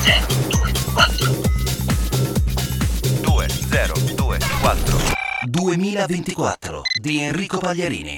2024 2024 di Enrico Pagliarini.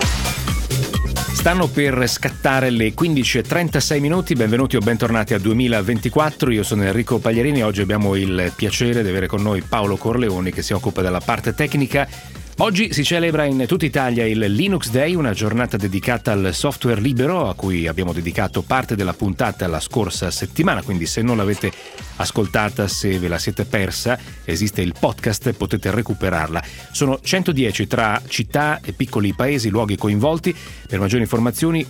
Stanno per scattare le 15:36 minuti. Benvenuti o bentornati a 2024. Io sono Enrico Pagliarini e oggi abbiamo il piacere di avere con noi Paolo Corleoni, che si occupa della parte tecnica. Oggi si celebra in tutta Italia il Linux Day, una giornata dedicata al software libero a cui abbiamo dedicato parte della puntata la scorsa settimana, quindi se non l'avete ascoltata, se ve la siete persa, esiste il podcast, potete recuperarla. Sono 110 tra città e piccoli paesi, luoghi coinvolti. Per maggiori informazioni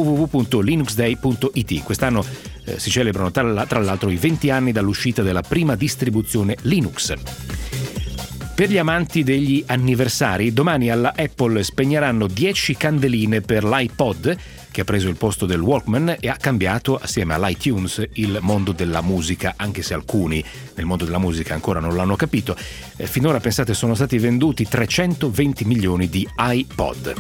www.linuxday.it. Quest'anno si celebrano tra l'altro i 20 anni dall'uscita della prima distribuzione Linux. Per gli amanti degli anniversari, domani alla Apple spegneranno 10 candeline per l'iPod, che ha preso il posto del Walkman e ha cambiato, assieme all'iTunes, il mondo della musica, anche se alcuni nel mondo della musica ancora non l'hanno capito. Finora, pensate, sono stati venduti 320 milioni di iPod.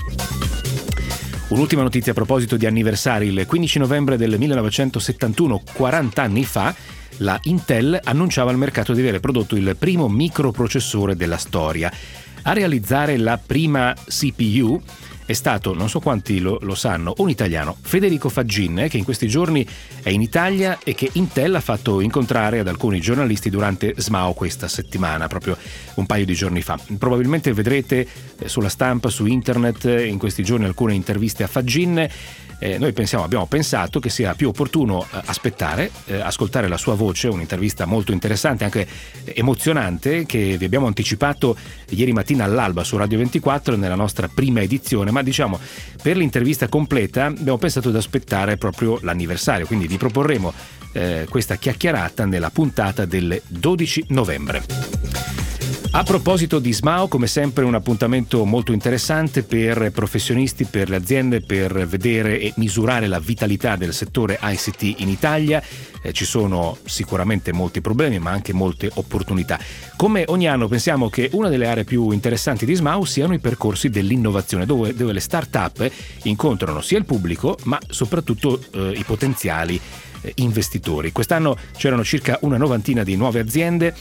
Un'ultima notizia a proposito di anniversari: il 15 novembre del 1971, 40 anni fa, la Intel annunciava al mercato di aver prodotto il primo microprocessore della storia. A realizzare la prima CPU è stato, non so quanti lo sanno, un italiano, Federico Faggin, che in questi giorni è in Italia e che Intel ha fatto incontrare ad alcuni giornalisti durante SMAO questa settimana, proprio un paio di giorni fa. Probabilmente vedrete sulla stampa, su internet, in questi giorni alcune interviste a Faggin. Noi abbiamo pensato che sia più opportuno aspettare, ascoltare la sua voce, un'intervista molto interessante, anche emozionante, che vi abbiamo anticipato ieri mattina all'alba su Radio 24 nella nostra prima edizione, ma diciamo per l'intervista completa abbiamo pensato di aspettare proprio l'anniversario, quindi vi proporremo questa chiacchierata nella puntata del 12 novembre. A proposito di SMAO, come sempre un appuntamento molto interessante per professionisti, per le aziende, per vedere e misurare la vitalità del settore ICT in Italia. Ci sono sicuramente molti problemi, ma anche molte opportunità. Come ogni anno pensiamo che una delle aree più interessanti di SMAO siano i percorsi dell'innovazione, dove le start-up incontrano sia il pubblico, ma soprattutto i potenziali investitori. Quest'anno c'erano circa una novantina di nuove aziende.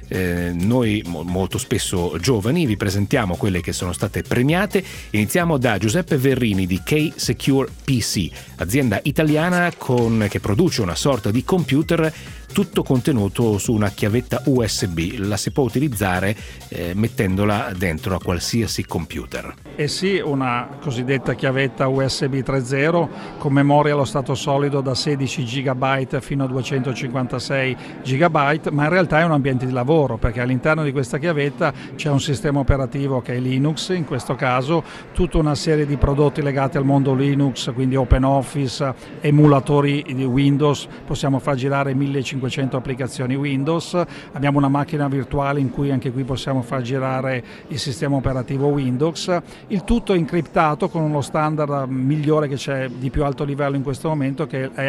Noi molto spesso giovani vi presentiamo quelle che sono state premiate. Iniziamo da Giuseppe Verrini di K-Secure PC, azienda italiana che produce una sorta di computer tutto contenuto su una chiavetta USB. La si può utilizzare mettendola dentro a qualsiasi computer. Sì, una cosiddetta chiavetta USB 3.0 con memoria allo stato solido da 16 GB fino a 256 GB, ma in realtà è un ambiente di lavoro, perché all'interno di questa chiavetta c'è un sistema operativo che è Linux, in questo caso tutta una serie di prodotti legati al mondo Linux, quindi OpenOffice, emulatori di Windows, possiamo far girare 1500 applicazioni Windows, abbiamo una macchina virtuale in cui anche qui possiamo far girare il sistema operativo Windows, il tutto incriptato con uno standard migliore che c'è di più alto livello in questo momento, che è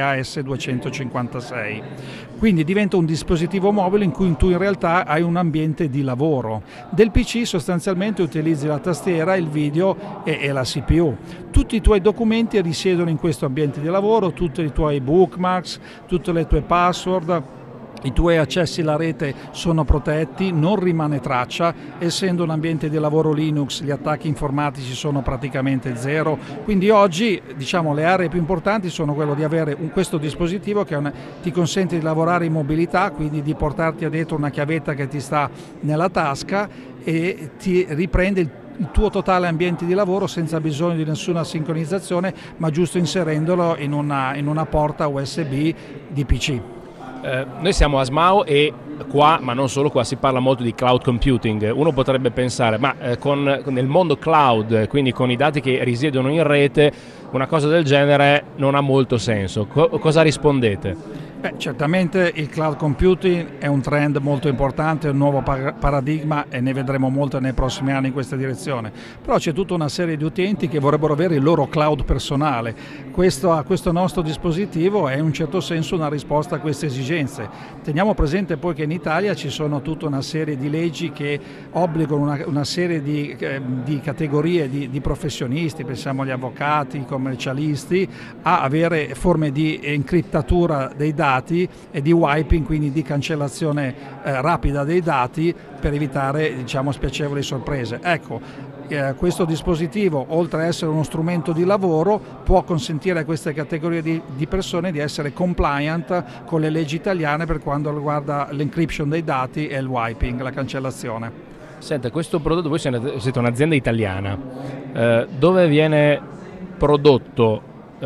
AS256. Quindi diventa un dispositivo mobile in cui tu in realtà hai un ambiente di lavoro. Del PC sostanzialmente utilizzi la tastiera, il video e la CPU. Tutti i tuoi documenti risiedono in questo ambiente di lavoro, tutti i tuoi bookmarks, tutte le tue password, i tuoi accessi alla rete sono protetti, non rimane traccia. Essendo un ambiente di lavoro Linux, gli attacchi informatici sono praticamente zero. Quindi oggi, diciamo, le aree più importanti sono quello di avere questo dispositivo che ti consente di lavorare in mobilità, quindi di portarti dietro una chiavetta che ti sta nella tasca e ti riprende il tuo totale ambiente di lavoro senza bisogno di nessuna sincronizzazione, ma giusto inserendolo in una porta USB di PC. Noi siamo a SMAO e qua, ma non solo qua, si parla molto di cloud computing. Uno potrebbe pensare, ma nel mondo cloud, quindi con i dati che risiedono in rete, una cosa del genere non ha molto senso. Cosa rispondete? Certamente il cloud computing è un trend molto importante, è un nuovo paradigma e ne vedremo molto nei prossimi anni in questa direzione. Però c'è tutta una serie di utenti che vorrebbero avere il loro cloud personale. Questo nostro dispositivo è in un certo senso una risposta a queste esigenze. Teniamo presente poi che in Italia ci sono tutta una serie di leggi che obbligano una serie di categorie di professionisti, pensiamo agli avvocati, ai commercialisti, a avere forme di encriptatura dei dati dati e di wiping, quindi di cancellazione rapida dei dati per evitare, diciamo, spiacevoli sorprese. Ecco, questo dispositivo, oltre a essere uno strumento di lavoro, può consentire a queste categorie di persone di essere compliant con le leggi italiane per quanto riguarda l'encryption dei dati e il wiping, la cancellazione. Senta, questo prodotto, voi siete un'azienda italiana, dove viene prodotto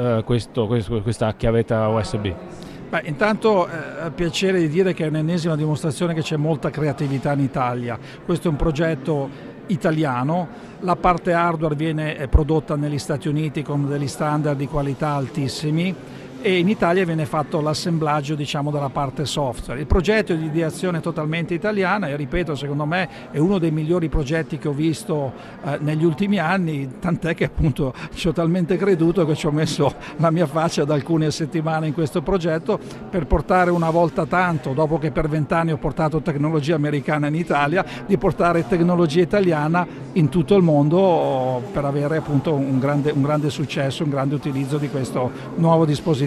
questa chiavetta USB? Beh, intanto piacere di dire che è un'ennesima dimostrazione che c'è molta creatività in Italia. Questo è un progetto italiano, la parte hardware viene prodotta negli Stati Uniti con degli standard di qualità altissimi e in Italia viene fatto l'assemblaggio, diciamo, della parte software. Il progetto è di ideazione totalmente italiana e, ripeto, secondo me è uno dei migliori progetti che ho visto negli ultimi anni, tant'è che appunto ci ho talmente creduto che ci ho messo la mia faccia da alcune settimane in questo progetto per portare una volta tanto, dopo che per 20 anni ho portato tecnologia americana in Italia, di portare tecnologia italiana in tutto il mondo per avere appunto un grande successo, un grande utilizzo di questo nuovo dispositivo.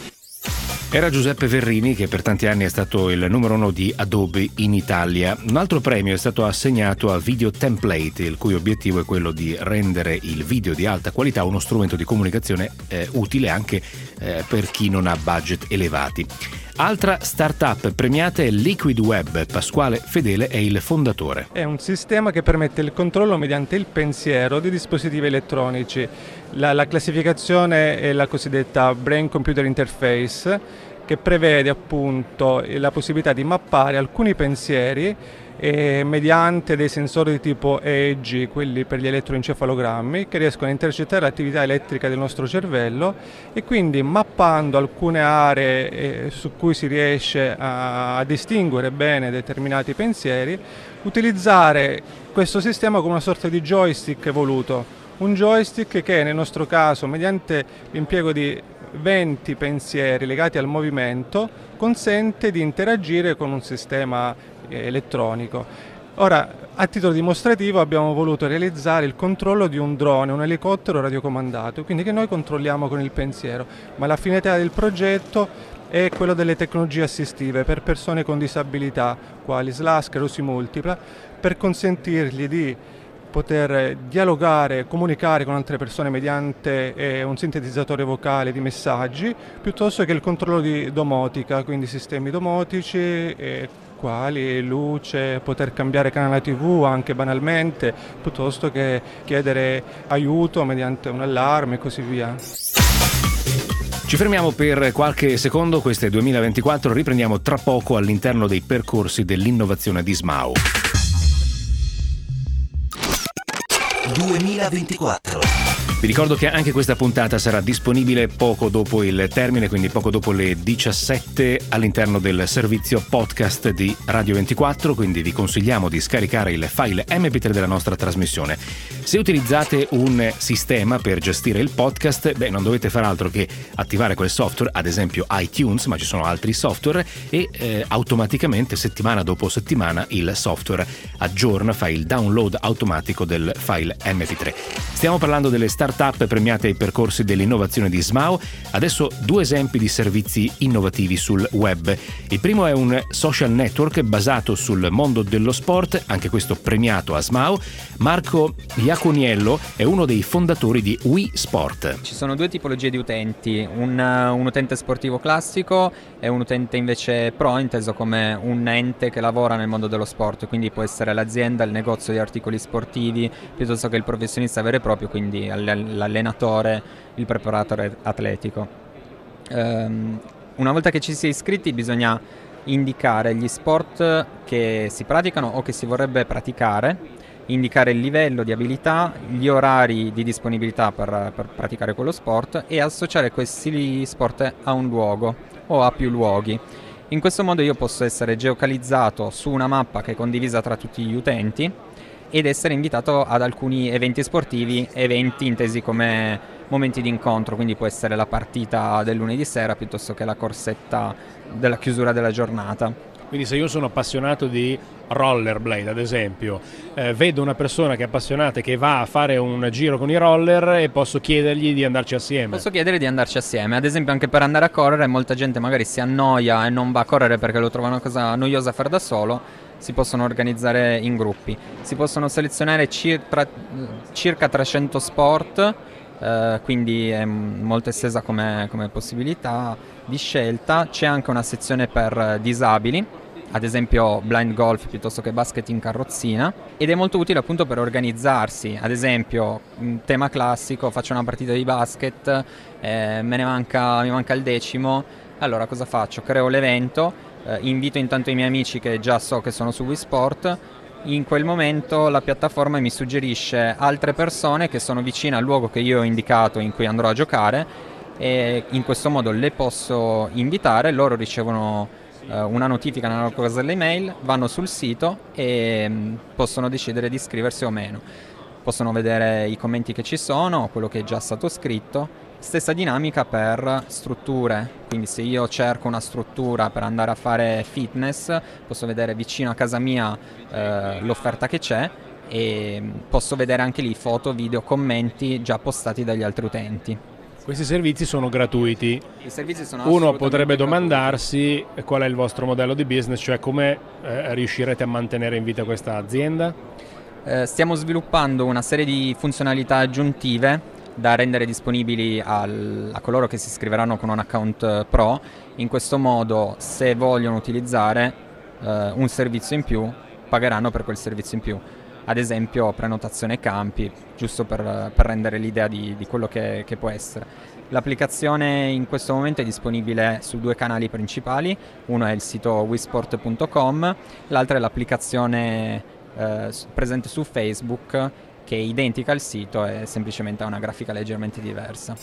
Era Giuseppe Verrini, che per tanti anni è stato il numero 1 di Adobe in Italia. Un altro premio è stato assegnato a Video Template, il cui obiettivo è quello di rendere il video di alta qualità uno strumento di comunicazione utile anche per chi non ha budget elevati. Altra startup premiata è Liquid Web. Pasquale Fedele è il fondatore. È un sistema che permette il controllo mediante il pensiero di dispositivi elettronici. La classificazione è la cosiddetta Brain Computer Interface, che prevede appunto la possibilità di mappare alcuni pensieri mediante dei sensori di tipo EEG, quelli per gli elettroencefalogrammi, che riescono a intercettare l'attività elettrica del nostro cervello e quindi mappando alcune aree su cui si riesce a distinguere bene determinati pensieri, utilizzare questo sistema come una sorta di joystick evoluto. Un joystick che nel nostro caso, mediante l'impiego di 20 pensieri legati al movimento, consente di interagire con un sistema elettronico. Ora, a titolo dimostrativo abbiamo voluto realizzare il controllo di un drone, un elicottero radiocomandato, quindi che noi controlliamo con il pensiero, ma la finalità del progetto è quello delle tecnologie assistive per persone con disabilità, quali SLA, sclerosi multipla, per consentirgli di poter dialogare, comunicare con altre persone mediante un sintetizzatore vocale di messaggi, piuttosto che il controllo di domotica, quindi sistemi domotici, quali luce, poter cambiare canale TV anche banalmente, piuttosto che chiedere aiuto mediante un allarme e così via. Ci fermiamo per qualche secondo, questo è 2024, riprendiamo tra poco all'interno dei percorsi dell'innovazione di SMAU. 2024. Vi ricordo che anche questa puntata sarà disponibile poco dopo il termine, quindi poco dopo le 17 all'interno del servizio podcast di Radio 24, quindi vi consigliamo di scaricare il file MP3 della nostra trasmissione. Se utilizzate un sistema per gestire il podcast, non dovete fare altro che attivare quel software, ad esempio iTunes, ma ci sono altri software, e automaticamente settimana dopo settimana il software aggiorna, fa il download automatico del file MP3. Stiamo parlando delle startup premiate ai percorsi dell'innovazione di SMAU. Adesso 2 esempi di servizi innovativi sul web. Il primo è un social network basato sul mondo dello sport, anche questo premiato a SMAU. Marco Iaconiello è uno dei fondatori di Wii Sport. Ci sono 2 tipologie di utenti, un utente sportivo classico e un utente invece pro, inteso come un ente che lavora nel mondo dello sport, quindi può essere l'azienda, il negozio di articoli sportivi, piuttosto che il professionista vero e proprio, quindi l'allenatore, il preparatore atletico. Una volta che ci si è iscritti bisogna indicare gli sport che si praticano o che si vorrebbe praticare, indicare il livello di abilità, gli orari di disponibilità per praticare quello sport e associare questi sport a un luogo o a più luoghi. In questo modo io posso essere geocalizzato su una mappa che è condivisa tra tutti gli utenti ed essere invitato ad alcuni eventi sportivi, eventi intesi come momenti di incontro, quindi può essere la partita del lunedì sera piuttosto che la corsetta della chiusura della giornata. Quindi se io sono appassionato di rollerblade, ad esempio, vedo una persona che è appassionata e che va a fare un giro con i roller e posso chiedergli di andarci assieme. Posso chiedere di andarci assieme, ad esempio anche per andare a correre, molta gente magari si annoia e non va a correre perché lo trova una cosa noiosa a fare da solo, si possono organizzare in gruppi, si possono selezionare circa 300 sport, quindi è molto estesa come possibilità di scelta. C'è anche una sezione per disabili, ad esempio blind golf piuttosto che basket in carrozzina, ed è molto utile appunto per organizzarsi. Ad esempio, in tema classico, faccio una partita di basket, mi manca il decimo, allora cosa faccio? Creo l'evento, invito intanto i miei amici che già so che sono su Wii Sport. In quel momento la piattaforma mi suggerisce altre persone che sono vicine al luogo che io ho indicato in cui andrò a giocare, e in questo modo le posso invitare, loro ricevono una notifica nella loro casella email, vanno sul sito e possono decidere di iscriversi o meno. Possono vedere i commenti che ci sono, quello che è già stato scritto. Stessa dinamica per strutture, quindi se io cerco una struttura per andare a fare fitness, posso vedere vicino a casa mia l'offerta che c'è, e posso vedere anche lì foto, video, commenti già postati dagli altri utenti. Questi servizi sono gratuiti. I servizi sono Uno assolutamente potrebbe gratuiti. domandarsi qual è il vostro modello di business, cioè come riuscirete a mantenere in vita questa azienda? Stiamo sviluppando una serie di funzionalità aggiuntive da rendere disponibili a coloro che si iscriveranno con un account pro. In questo modo, se vogliono utilizzare un servizio in più, pagheranno per quel servizio in più. Ad esempio prenotazione campi, giusto per rendere l'idea di quello che può essere. L'applicazione in questo momento è disponibile su 2 canali principali, uno è il sito wisport.com, l'altra è l'applicazione presente su Facebook, che è identica al sito e semplicemente ha una grafica leggermente diversa.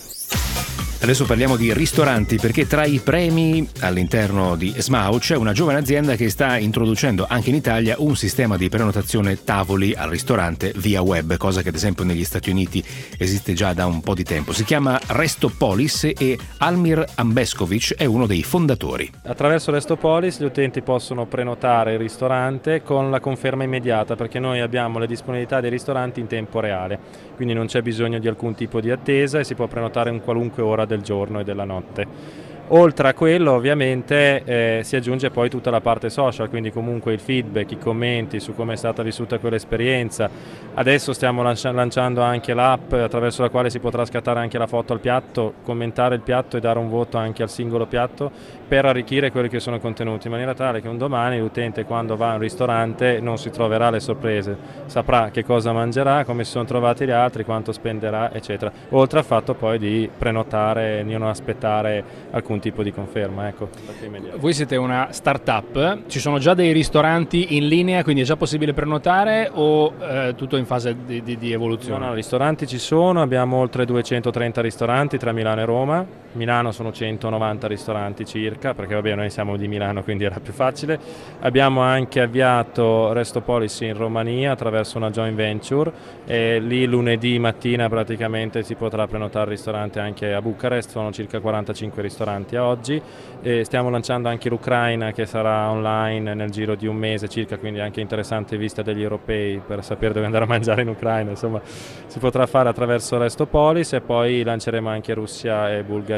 Adesso parliamo di ristoranti, perché tra i premi all'interno di Smau c'è una giovane azienda che sta introducendo anche in Italia un sistema di prenotazione tavoli al ristorante via web, cosa che ad esempio negli Stati Uniti esiste già da un po' di tempo. Si chiama Restopolis e Almir Ambeskovic è uno dei fondatori. Attraverso Restopolis gli utenti possono prenotare il ristorante con la conferma immediata, perché noi abbiamo le disponibilità dei ristoranti in tempo reale, quindi non c'è bisogno di alcun tipo di attesa e si può prenotare in qualunque ora del giorno e della notte. Oltre a quello ovviamente si aggiunge poi tutta la parte social, quindi comunque il feedback, i commenti su come è stata vissuta quell'esperienza. Adesso stiamo lanciando anche l'app attraverso la quale si potrà scattare anche la foto al piatto, commentare il piatto e dare un voto anche al singolo piatto per arricchire quelli che sono i contenuti, in maniera tale che un domani l'utente quando va a un ristorante non si troverà le sorprese, saprà che cosa mangerà, come si sono trovati gli altri, quanto spenderà, eccetera. Oltre al fatto poi di prenotare, di non aspettare alcun tipo di conferma, ecco. Voi siete una startup, ci sono già dei ristoranti in linea, quindi è già possibile prenotare o tutto in fase di evoluzione? No, ristoranti ci sono, abbiamo oltre 230 ristoranti tra Milano e Roma. Milano sono 190 ristoranti circa, perché vabbè noi siamo di Milano quindi era più facile. Abbiamo anche avviato Restopolis in Romania attraverso una joint venture e lì lunedì mattina praticamente si potrà prenotare il ristorante anche a Bucarest, sono circa 45 ristoranti a oggi, e stiamo lanciando anche l'Ucraina che sarà online nel giro di un mese circa, quindi anche interessante in vista degli europei per sapere dove andare a mangiare in Ucraina, insomma si potrà fare attraverso Restopolis, e poi lanceremo anche Russia e Bulgaria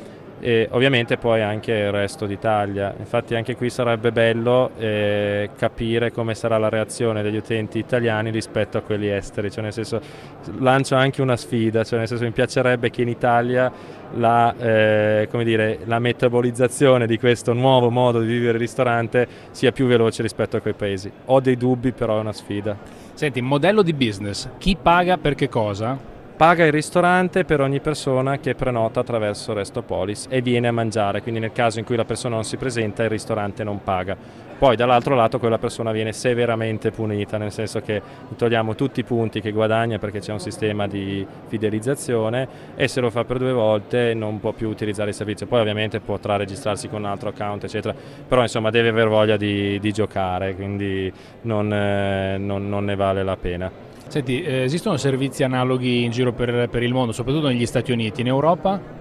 e ovviamente poi anche il resto d'Italia. Infatti anche qui sarebbe bello capire come sarà la reazione degli utenti italiani rispetto a quelli esteri, cioè nel senso lancio anche una sfida, cioè nel senso mi piacerebbe che in Italia la metabolizzazione di questo nuovo modo di vivere il ristorante sia più veloce rispetto a quei paesi. Ho dei dubbi, però è una sfida. Senti, modello di business, chi paga per che cosa? Paga il ristorante per ogni persona che prenota attraverso Restopolis e viene a mangiare, quindi nel caso in cui la persona non si presenta il ristorante non paga. Poi dall'altro lato quella persona viene severamente punita, nel senso che togliamo tutti i punti che guadagna perché c'è un sistema di fidelizzazione, e se lo fa per 2 volte non può più utilizzare il servizio. Poi ovviamente potrà registrarsi con un altro account eccetera, però insomma deve aver voglia di giocare, quindi non ne vale la pena. Senti, esistono servizi analoghi in giro per il mondo, soprattutto negli Stati Uniti, in Europa?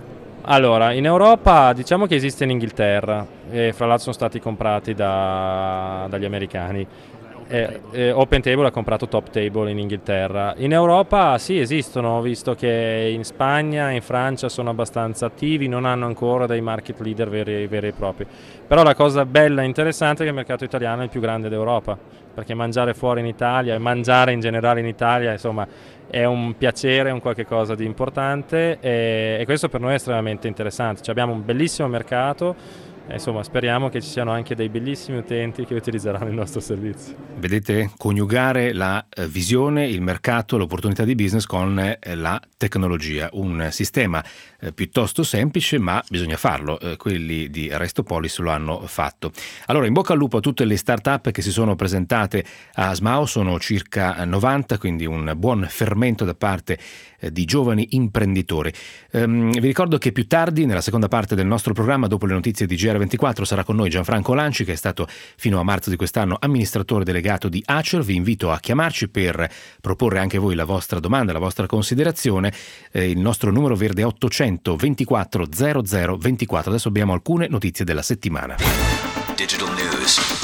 Allora, in Europa diciamo che esiste in Inghilterra e fra l'altro sono stati comprati dagli americani. OpenTable ha comprato TopTable in Inghilterra. In Europa sì, esistono, ho visto che in Spagna, in Francia sono abbastanza attivi, non hanno ancora dei market leader veri e propri. Però la cosa bella e interessante è che il mercato italiano è il più grande d'Europa, perché mangiare fuori in Italia e mangiare in generale in Italia, insomma, è un piacere, è un qualche cosa di importante e questo per noi è estremamente interessante. Cioè, abbiamo un bellissimo mercato. Insomma, speriamo che ci siano anche dei bellissimi utenti che utilizzeranno il nostro servizio. Vedete, coniugare la visione, il mercato, l'opportunità di business con la tecnologia. Un sistema piuttosto semplice, ma bisogna farlo. Quelli di Restopolis lo hanno fatto. Allora, in bocca al lupo a tutte le start-up che si sono presentate a SMAO, sono circa 90, quindi un buon fermento da parte di giovani imprenditori. Vi ricordo che più tardi, nella seconda parte del nostro programma, dopo le notizie di GR24, sarà con noi Gianfranco Lanci, che è stato fino a marzo di quest'anno amministratore delegato di Acer. Vi invito a chiamarci per proporre anche voi la vostra domanda, la vostra considerazione. Il nostro numero verde è 800 24 00 24. Adesso abbiamo alcune notizie della settimana. Digital News.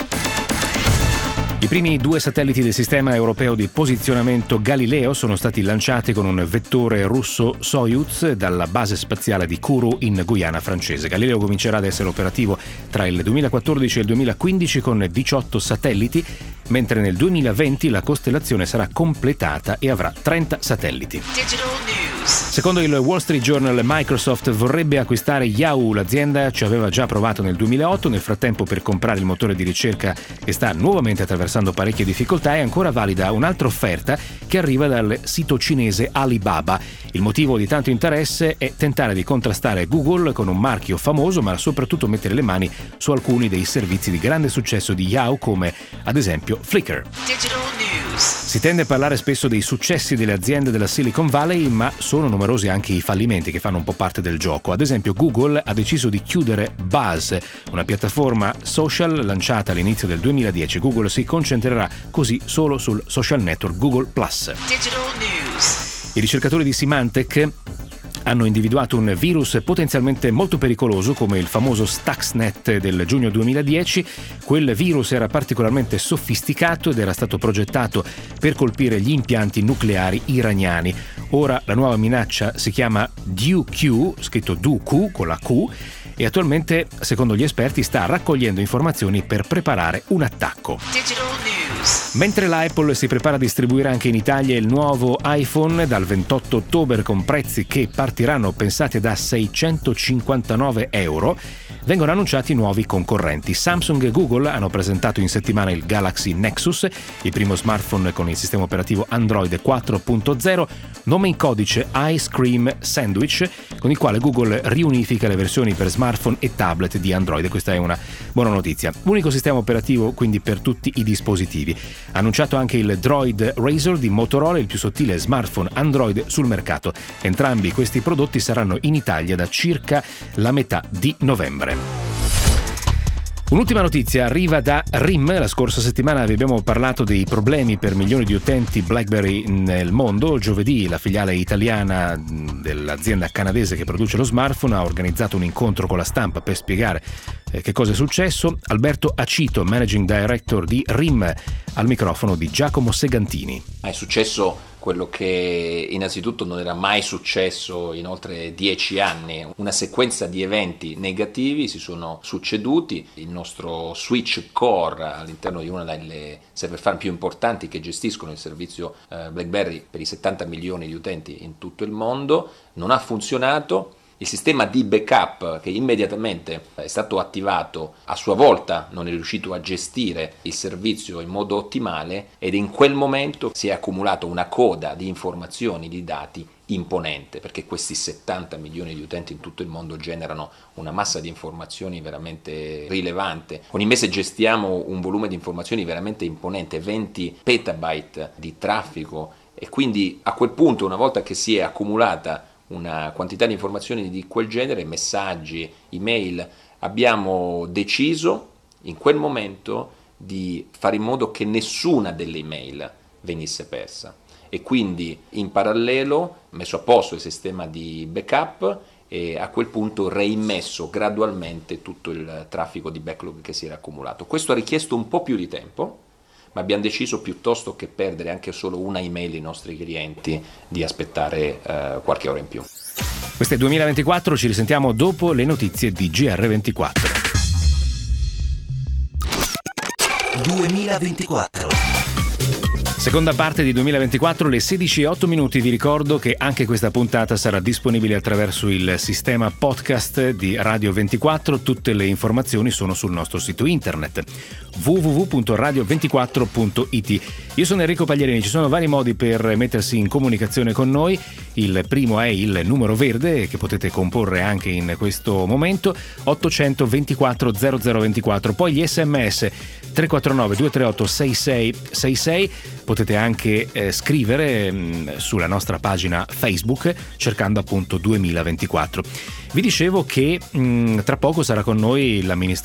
I primi 2 satelliti del sistema europeo di posizionamento Galileo sono stati lanciati con un vettore russo Soyuz dalla base spaziale di Kourou in Guyana francese. Galileo comincerà ad essere operativo tra il 2014 e il 2015 con 18 satelliti, mentre nel 2020 la costellazione sarà completata e avrà 30 satelliti. Digital News. Secondo il Wall Street Journal, Microsoft vorrebbe acquistare Yahoo. L'azienda ci aveva già provato nel 2008, nel frattempo per comprare il motore di ricerca che sta nuovamente attraversando parecchie difficoltà è ancora valida un'altra offerta che arriva dal sito cinese Alibaba. Il motivo di tanto interesse è tentare di contrastare Google con un marchio famoso, ma soprattutto mettere le mani su alcuni dei servizi di grande successo di Yahoo, come ad esempio Flickr. Digital News. Si tende a parlare spesso dei successi delle aziende della Silicon Valley, ma sono numerosi anche i fallimenti che fanno un po' parte del gioco. Ad esempio, Google ha deciso di chiudere Buzz, una piattaforma social lanciata all'inizio del 2010. Google si concentrerà così solo sul social network Google+. Digital News. I ricercatori di Symantec hanno individuato un virus potenzialmente molto pericoloso come il famoso Stuxnet del giugno 2010. Quel virus era particolarmente sofisticato ed era stato progettato per colpire gli impianti nucleari iraniani. Ora la nuova minaccia si chiama DQ, scritto DQ con la Q, e attualmente, secondo gli esperti, sta raccogliendo informazioni per preparare un attacco. Digital News. Mentre l'Apple si prepara a distribuire anche in Italia il nuovo iPhone dal 28 ottobre con prezzi che partiranno pensati da €659, vengono annunciati nuovi concorrenti. Samsung e Google hanno presentato in settimana il Galaxy Nexus, il primo smartphone con il sistema operativo Android 4.0, nome in codice Ice Cream Sandwich, con il quale Google riunifica le versioni per smartphone e tablet di Android. Questa è una buona notizia. Unico sistema operativo quindi per tutti i dispositivi. Annunciato anche il Droid Razr di Motorola, il più sottile smartphone Android sul mercato. Entrambi questi prodotti saranno in Italia da circa la metà di novembre. Un'ultima notizia arriva da RIM. La scorsa settimana vi abbiamo parlato dei problemi per milioni di utenti BlackBerry nel mondo. Giovedì la filiale italiana dell'azienda canadese che produce lo smartphone ha organizzato un incontro con la stampa per spiegare che cosa è successo. Alberto Acito, Managing Director di RIM, al microfono di Giacomo Segantini. È successo quello che innanzitutto non era mai successo in oltre 10 anni. Una sequenza di eventi negativi si sono succeduti. Il nostro switch core all'interno di una delle server farm più importanti che gestiscono il servizio BlackBerry per i 70 milioni di utenti in tutto il mondo non ha funzionato. Il sistema di backup che immediatamente è stato attivato a sua volta non è riuscito a gestire il servizio in modo ottimale ed in quel momento si è accumulato una coda di informazioni, di dati imponente, perché questi 70 milioni di utenti in tutto il mondo generano una massa di informazioni veramente rilevante. Ogni mese gestiamo un volume di informazioni veramente imponente, 20 petabyte di traffico, e quindi a quel punto, una volta che si è accumulata una quantità di informazioni di quel genere, messaggi, email, abbiamo deciso in quel momento di fare in modo che nessuna delle email venisse persa, e quindi in parallelo messo a posto il sistema di backup e a quel punto reimmesso gradualmente tutto il traffico di backlog che si era accumulato. Questo ha richiesto un po' più di tempo, ma abbiamo deciso, piuttosto che perdere anche solo una email ai nostri clienti, di aspettare qualche ora in più. Questo è 2024, ci risentiamo dopo le notizie di GR24. 2024. Seconda parte di 2024, le 16:08. Vi ricordo che anche questa puntata sarà disponibile attraverso il sistema podcast di Radio 24. Tutte le informazioni sono sul nostro sito internet www.radio24.it. Io sono Enrico Pagliarini, ci sono vari modi per mettersi in comunicazione con noi. Il primo è il numero verde che potete comporre anche in questo momento, 824 0024, poi gli SMS 349 238 6666. Potete anche scrivere sulla nostra pagina Facebook cercando appunto 2024. Vi dicevo che tra poco sarà con noi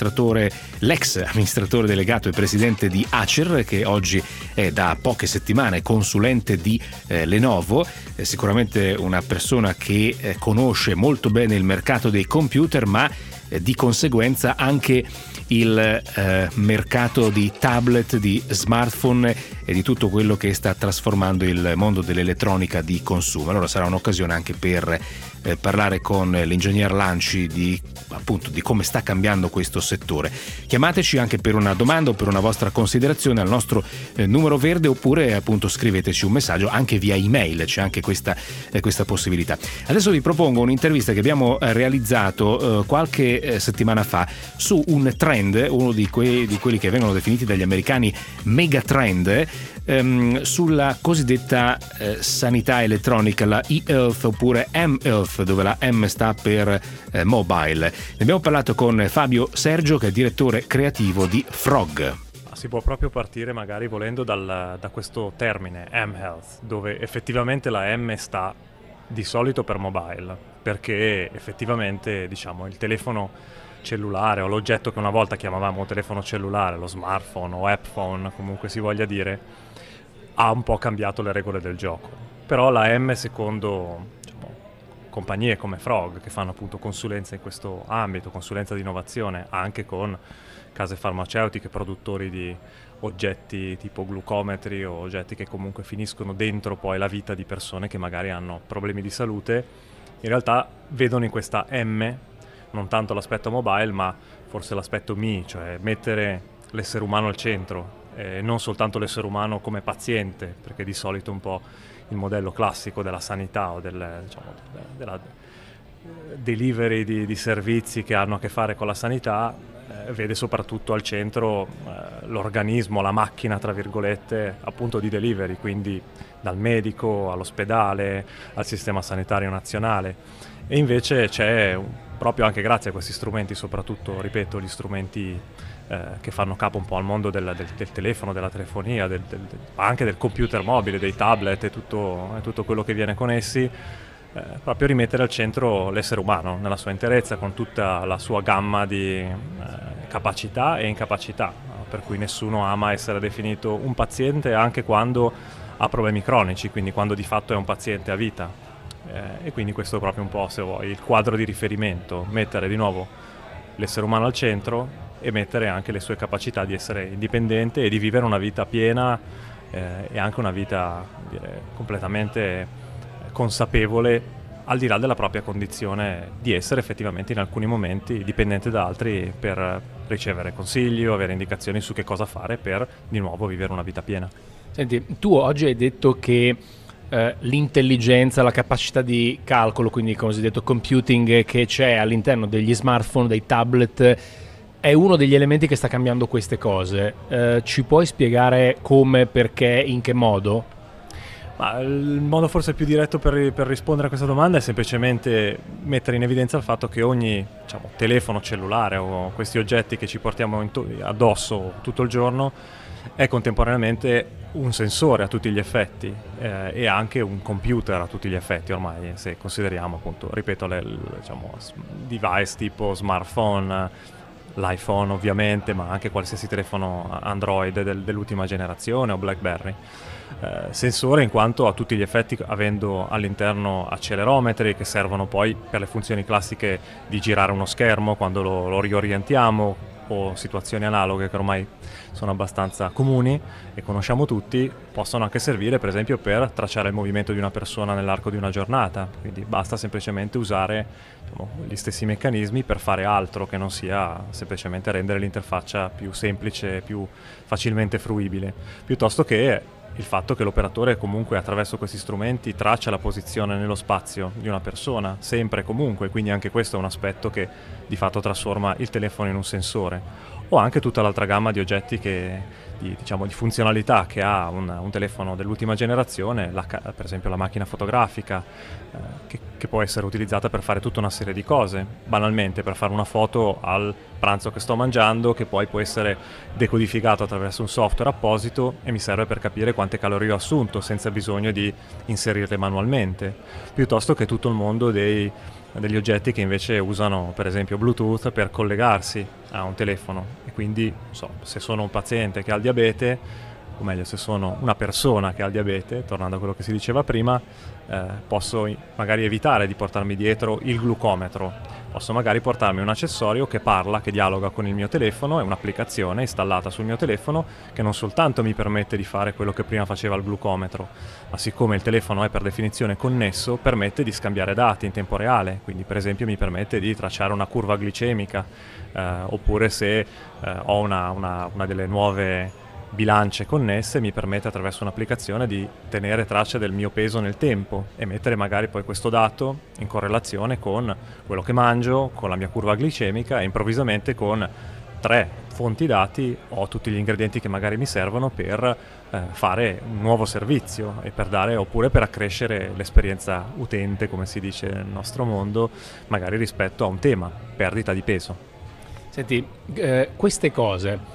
l'ex amministratore delegato e presidente di Acer, che oggi è da poche settimane consulente di Lenovo, sicuramente una persona che conosce molto bene il mercato dei computer, ma di conseguenza anche il mercato di tablet, di smartphone e di tutto quello che sta trasformando il mondo dell'elettronica di consumo. Allora sarà un'occasione anche per parlare con l'ingegner Lanci di come sta cambiando questo settore. Chiamateci anche per una domanda o per una vostra considerazione al nostro numero verde, oppure appunto scriveteci un messaggio anche via email, c'è anche questa possibilità. Adesso vi propongo un'intervista che abbiamo realizzato qualche settimana fa su un trend, uno di quelli che vengono definiti dagli americani megatrend, sulla cosiddetta sanità elettronica, la e-health oppure m-health, dove la M sta per mobile. Ne abbiamo parlato con Fabio Sergio, che è direttore creativo di Frog. Si può proprio partire, magari volendo, da questo termine m-health, dove effettivamente la M sta di solito per mobile, perché effettivamente, diciamo, il telefono cellulare o l'oggetto che una volta chiamavamo telefono cellulare, lo smartphone o app phone, comunque si voglia dire, ha un po' cambiato le regole del gioco. Però la M, secondo, diciamo, compagnie come Frog, che fanno appunto consulenza in questo ambito, consulenza di innovazione, anche con case farmaceutiche, produttori di oggetti tipo glucometri o oggetti che comunque finiscono dentro poi la vita di persone che magari hanno problemi di salute, in realtà vedono in questa M non tanto l'aspetto mobile, ma forse l'aspetto me, cioè mettere l'essere umano al centro, non soltanto l'essere umano come paziente, perché di solito un po' il modello classico della sanità o della delivery di servizi che hanno a che fare con la sanità vede soprattutto al centro l'organismo, la macchina, tra virgolette, appunto di delivery, quindi dal medico all'ospedale al sistema sanitario nazionale. E invece c'è, proprio anche grazie a questi strumenti, soprattutto, ripeto, gli strumenti che fanno capo un po' al mondo del telefono, della telefonia, anche del computer mobile, dei tablet e tutto quello che viene con essi, proprio rimettere al centro l'essere umano nella sua interezza, con tutta la sua gamma di capacità e incapacità, per cui nessuno ama essere definito un paziente anche quando ha problemi cronici, quindi quando di fatto è un paziente a vita. E quindi questo è proprio un po', se vuoi, il quadro di riferimento, mettere di nuovo l'essere umano al centro e mettere anche le sue capacità di essere indipendente e di vivere una vita piena e anche una vita, dire, completamente consapevole, al di là della propria condizione di essere effettivamente in alcuni momenti dipendente da altri, per ricevere consigli o avere indicazioni su che cosa fare per di nuovo vivere una vita piena. Senti, tu oggi hai detto che l'intelligenza, la capacità di calcolo, quindi il cosiddetto computing che c'è all'interno degli smartphone, dei tablet, è uno degli elementi che sta cambiando queste cose. Ci puoi spiegare come, perché, in che modo? Ma il modo forse più diretto per rispondere a questa domanda è semplicemente mettere in evidenza il fatto che ogni, diciamo, telefono cellulare o questi oggetti che ci portiamo addosso tutto il giorno è contemporaneamente un sensore a tutti gli effetti e anche un computer a tutti gli effetti, ormai, se consideriamo, appunto, ripeto, diciamo, device tipo smartphone, l'iPhone ovviamente, ma anche qualsiasi telefono Android dell'ultima generazione o BlackBerry. Sensore in quanto a tutti gli effetti, avendo all'interno accelerometri che servono poi per le funzioni classiche di girare uno schermo quando lo riorientiamo, o situazioni analoghe che ormai sono abbastanza comuni e conosciamo tutti, possono anche servire per esempio per tracciare il movimento di una persona nell'arco di una giornata, quindi basta semplicemente usare, diciamo, gli stessi meccanismi per fare altro che non sia semplicemente rendere l'interfaccia più semplice, più facilmente fruibile, piuttosto che il fatto che l'operatore comunque attraverso questi strumenti traccia la posizione nello spazio di una persona, sempre e comunque, quindi anche questo è un aspetto che di fatto trasforma il telefono in un sensore, o anche tutta l'altra gamma di oggetti di funzionalità che ha un telefono dell'ultima generazione, per esempio la macchina fotografica, che può essere utilizzata per fare tutta una serie di cose, banalmente per fare una foto al pranzo che sto mangiando, che poi può essere decodificato attraverso un software apposito e mi serve per capire quante calorie ho assunto senza bisogno di inserirle manualmente, piuttosto che tutto il mondo degli oggetti che invece usano per esempio Bluetooth per collegarsi a un telefono, e quindi se sono un paziente che ha il diabete, o meglio se sono una persona che ha il diabete, tornando a quello che si diceva prima, posso magari evitare di portarmi dietro il glucometro, posso magari portarmi un accessorio che parla, che dialoga con il mio telefono, è un'applicazione installata sul mio telefono che non soltanto mi permette di fare quello che prima faceva il glucometro, ma siccome il telefono è per definizione connesso, permette di scambiare dati in tempo reale, quindi per esempio mi permette di tracciare una curva glicemica, oppure se ho una delle nuove bilance connesse, mi permette attraverso un'applicazione di tenere traccia del mio peso nel tempo e mettere magari poi questo dato in correlazione con quello che mangio, con la mia curva glicemica, e improvvisamente con 3 fonti dati ho tutti gli ingredienti che magari mi servono per fare un nuovo servizio e oppure per accrescere l'esperienza utente, come si dice nel nostro mondo, magari rispetto a un tema, perdita di peso. Senti, queste cose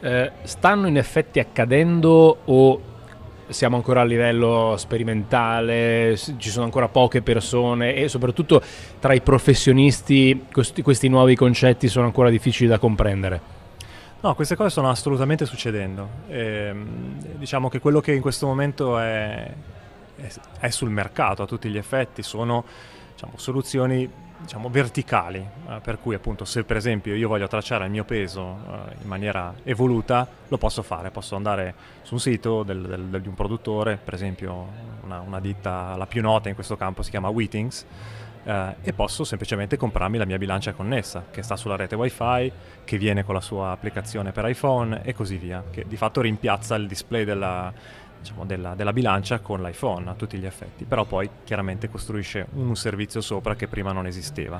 stanno in effetti accadendo o siamo ancora a livello sperimentale, ci sono ancora poche persone e soprattutto tra i professionisti questi nuovi concetti sono ancora difficili da comprendere? No, queste cose stanno assolutamente succedendo. Diciamo che quello che in questo momento è sul mercato a tutti gli effetti sono, diciamo, soluzioni verticali, per cui appunto se per esempio io voglio tracciare il mio peso in maniera evoluta, lo posso fare, posso andare su un sito di un produttore, per esempio una ditta, la più nota in questo campo si chiama Withings, e posso semplicemente comprarmi la mia bilancia connessa che sta sulla rete wifi, che viene con la sua applicazione per iPhone e così via, che di fatto rimpiazza il display della bilancia con l'iPhone a tutti gli effetti, però poi chiaramente costruisce un servizio sopra che prima non esisteva.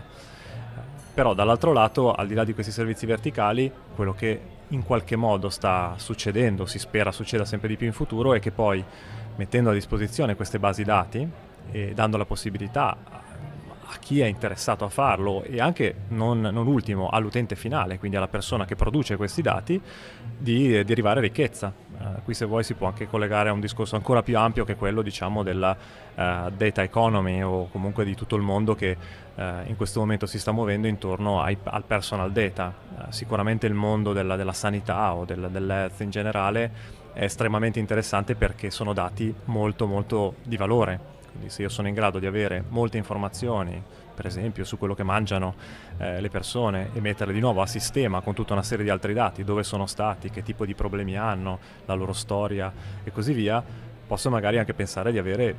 Però dall'altro lato, al di là di questi servizi verticali, quello che in qualche modo sta succedendo, si spera succeda sempre di più in futuro, è che poi mettendo a disposizione queste basi dati e dando la possibilità a chi è interessato a farlo e anche non ultimo all'utente finale, quindi alla persona che produce questi dati, di derivare ricchezza. Qui se vuoi si può anche collegare a un discorso ancora più ampio che quello, diciamo, della data economy, o comunque di tutto il mondo che in questo momento si sta muovendo intorno al personal data. Sicuramente il mondo della sanità o dell'health in generale è estremamente interessante perché sono dati molto molto di valore. Quindi se io sono in grado di avere molte informazioni, per esempio su quello che mangiano le persone, e metterle di nuovo a sistema con tutta una serie di altri dati, dove sono stati, che tipo di problemi hanno, la loro storia e così via, posso magari anche pensare di avere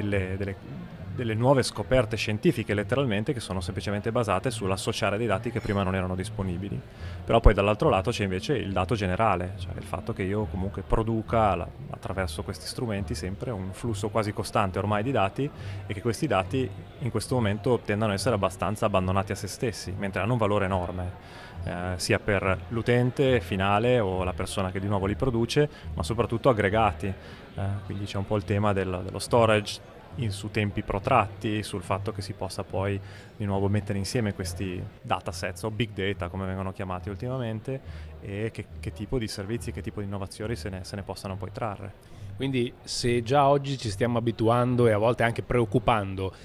delle nuove scoperte scientifiche letteralmente, che sono semplicemente basate sull'associare dei dati che prima non erano disponibili. Però poi dall'altro lato c'è invece il dato generale, cioè il fatto che io comunque produca attraverso questi strumenti sempre un flusso quasi costante ormai di dati, e che questi dati in questo momento tendono ad essere abbastanza abbandonati a se stessi, mentre hanno un valore enorme. Sia per l'utente finale o la persona che di nuovo li produce, ma soprattutto aggregati. Quindi c'è un po' il tema dello storage su tempi protratti, sul fatto che si possa poi di nuovo mettere insieme questi datasets o big data, come vengono chiamati ultimamente, e che tipo di servizi, che tipo di innovazioni se ne possano poi trarre. Quindi se già oggi ci stiamo abituando e a volte anche preoccupando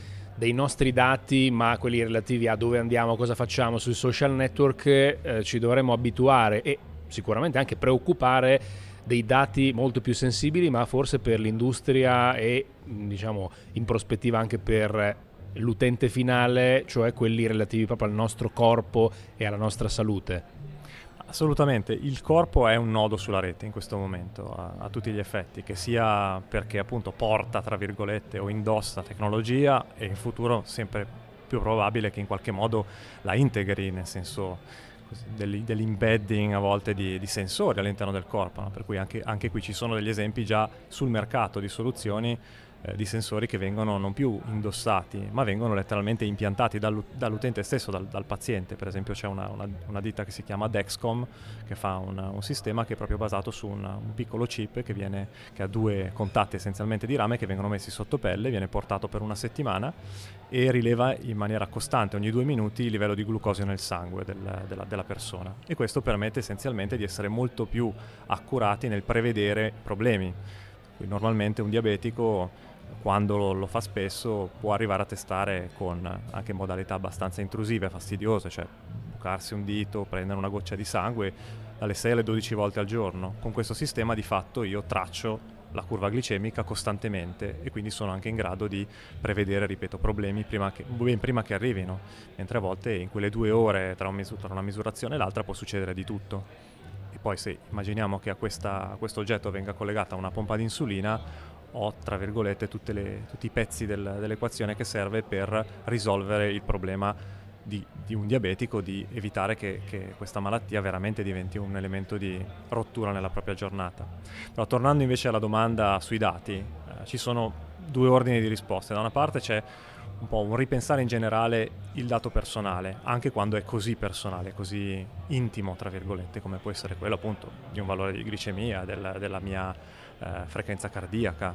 dei nostri dati, ma quelli relativi a dove andiamo, cosa facciamo sui social network, ci dovremmo abituare e sicuramente anche preoccupare dei dati molto più sensibili, ma forse per l'industria e diciamo in prospettiva anche per l'utente finale, cioè quelli relativi proprio al nostro corpo e alla nostra salute. Assolutamente, il corpo è un nodo sulla rete in questo momento a tutti gli effetti, che sia perché appunto porta tra virgolette o indossa tecnologia, e in futuro sempre più probabile che in qualche modo la integri, nel senso dell'embedding a volte di sensori all'interno del corpo, no? Per cui anche qui ci sono degli esempi già sul mercato di soluzioni di sensori che vengono non più indossati, ma vengono letteralmente impiantati dall'utente stesso, dal paziente. Per esempio c'è una ditta che si chiama Dexcom, che fa un sistema che è proprio basato su un piccolo chip che ha 2 contatti essenzialmente di rame che vengono messi sotto pelle, viene portato per una settimana e rileva in maniera costante ogni 2 minuti il livello di glucosio nel sangue della persona, e questo permette essenzialmente di essere molto più accurati nel prevedere problemi. Quindi normalmente un diabetico, quando lo fa spesso, può arrivare a testare con anche modalità abbastanza intrusive e fastidiose, cioè bucarsi un dito, prendere una goccia di sangue dalle 6 alle 12 volte al giorno. Con questo sistema di fatto io traccio la curva glicemica costantemente e quindi sono anche in grado di prevedere, ripeto, problemi ben prima che arrivino, mentre a volte in quelle 2 ore tra una misurazione e l'altra può succedere di tutto. E poi se immaginiamo che a questo oggetto venga collegata una pompa di insulina, ho tra virgolette tutti i pezzi dell'equazione che serve per risolvere il problema di un diabetico, di evitare che questa malattia veramente diventi un elemento di rottura nella propria giornata. Però tornando invece alla domanda sui dati, ci sono 2 ordini di risposte. Da una parte c'è un po' un ripensare in generale il dato personale, anche quando è così personale, così intimo, tra virgolette, come può essere quello appunto di un valore di glicemia, della mia frequenza cardiaca.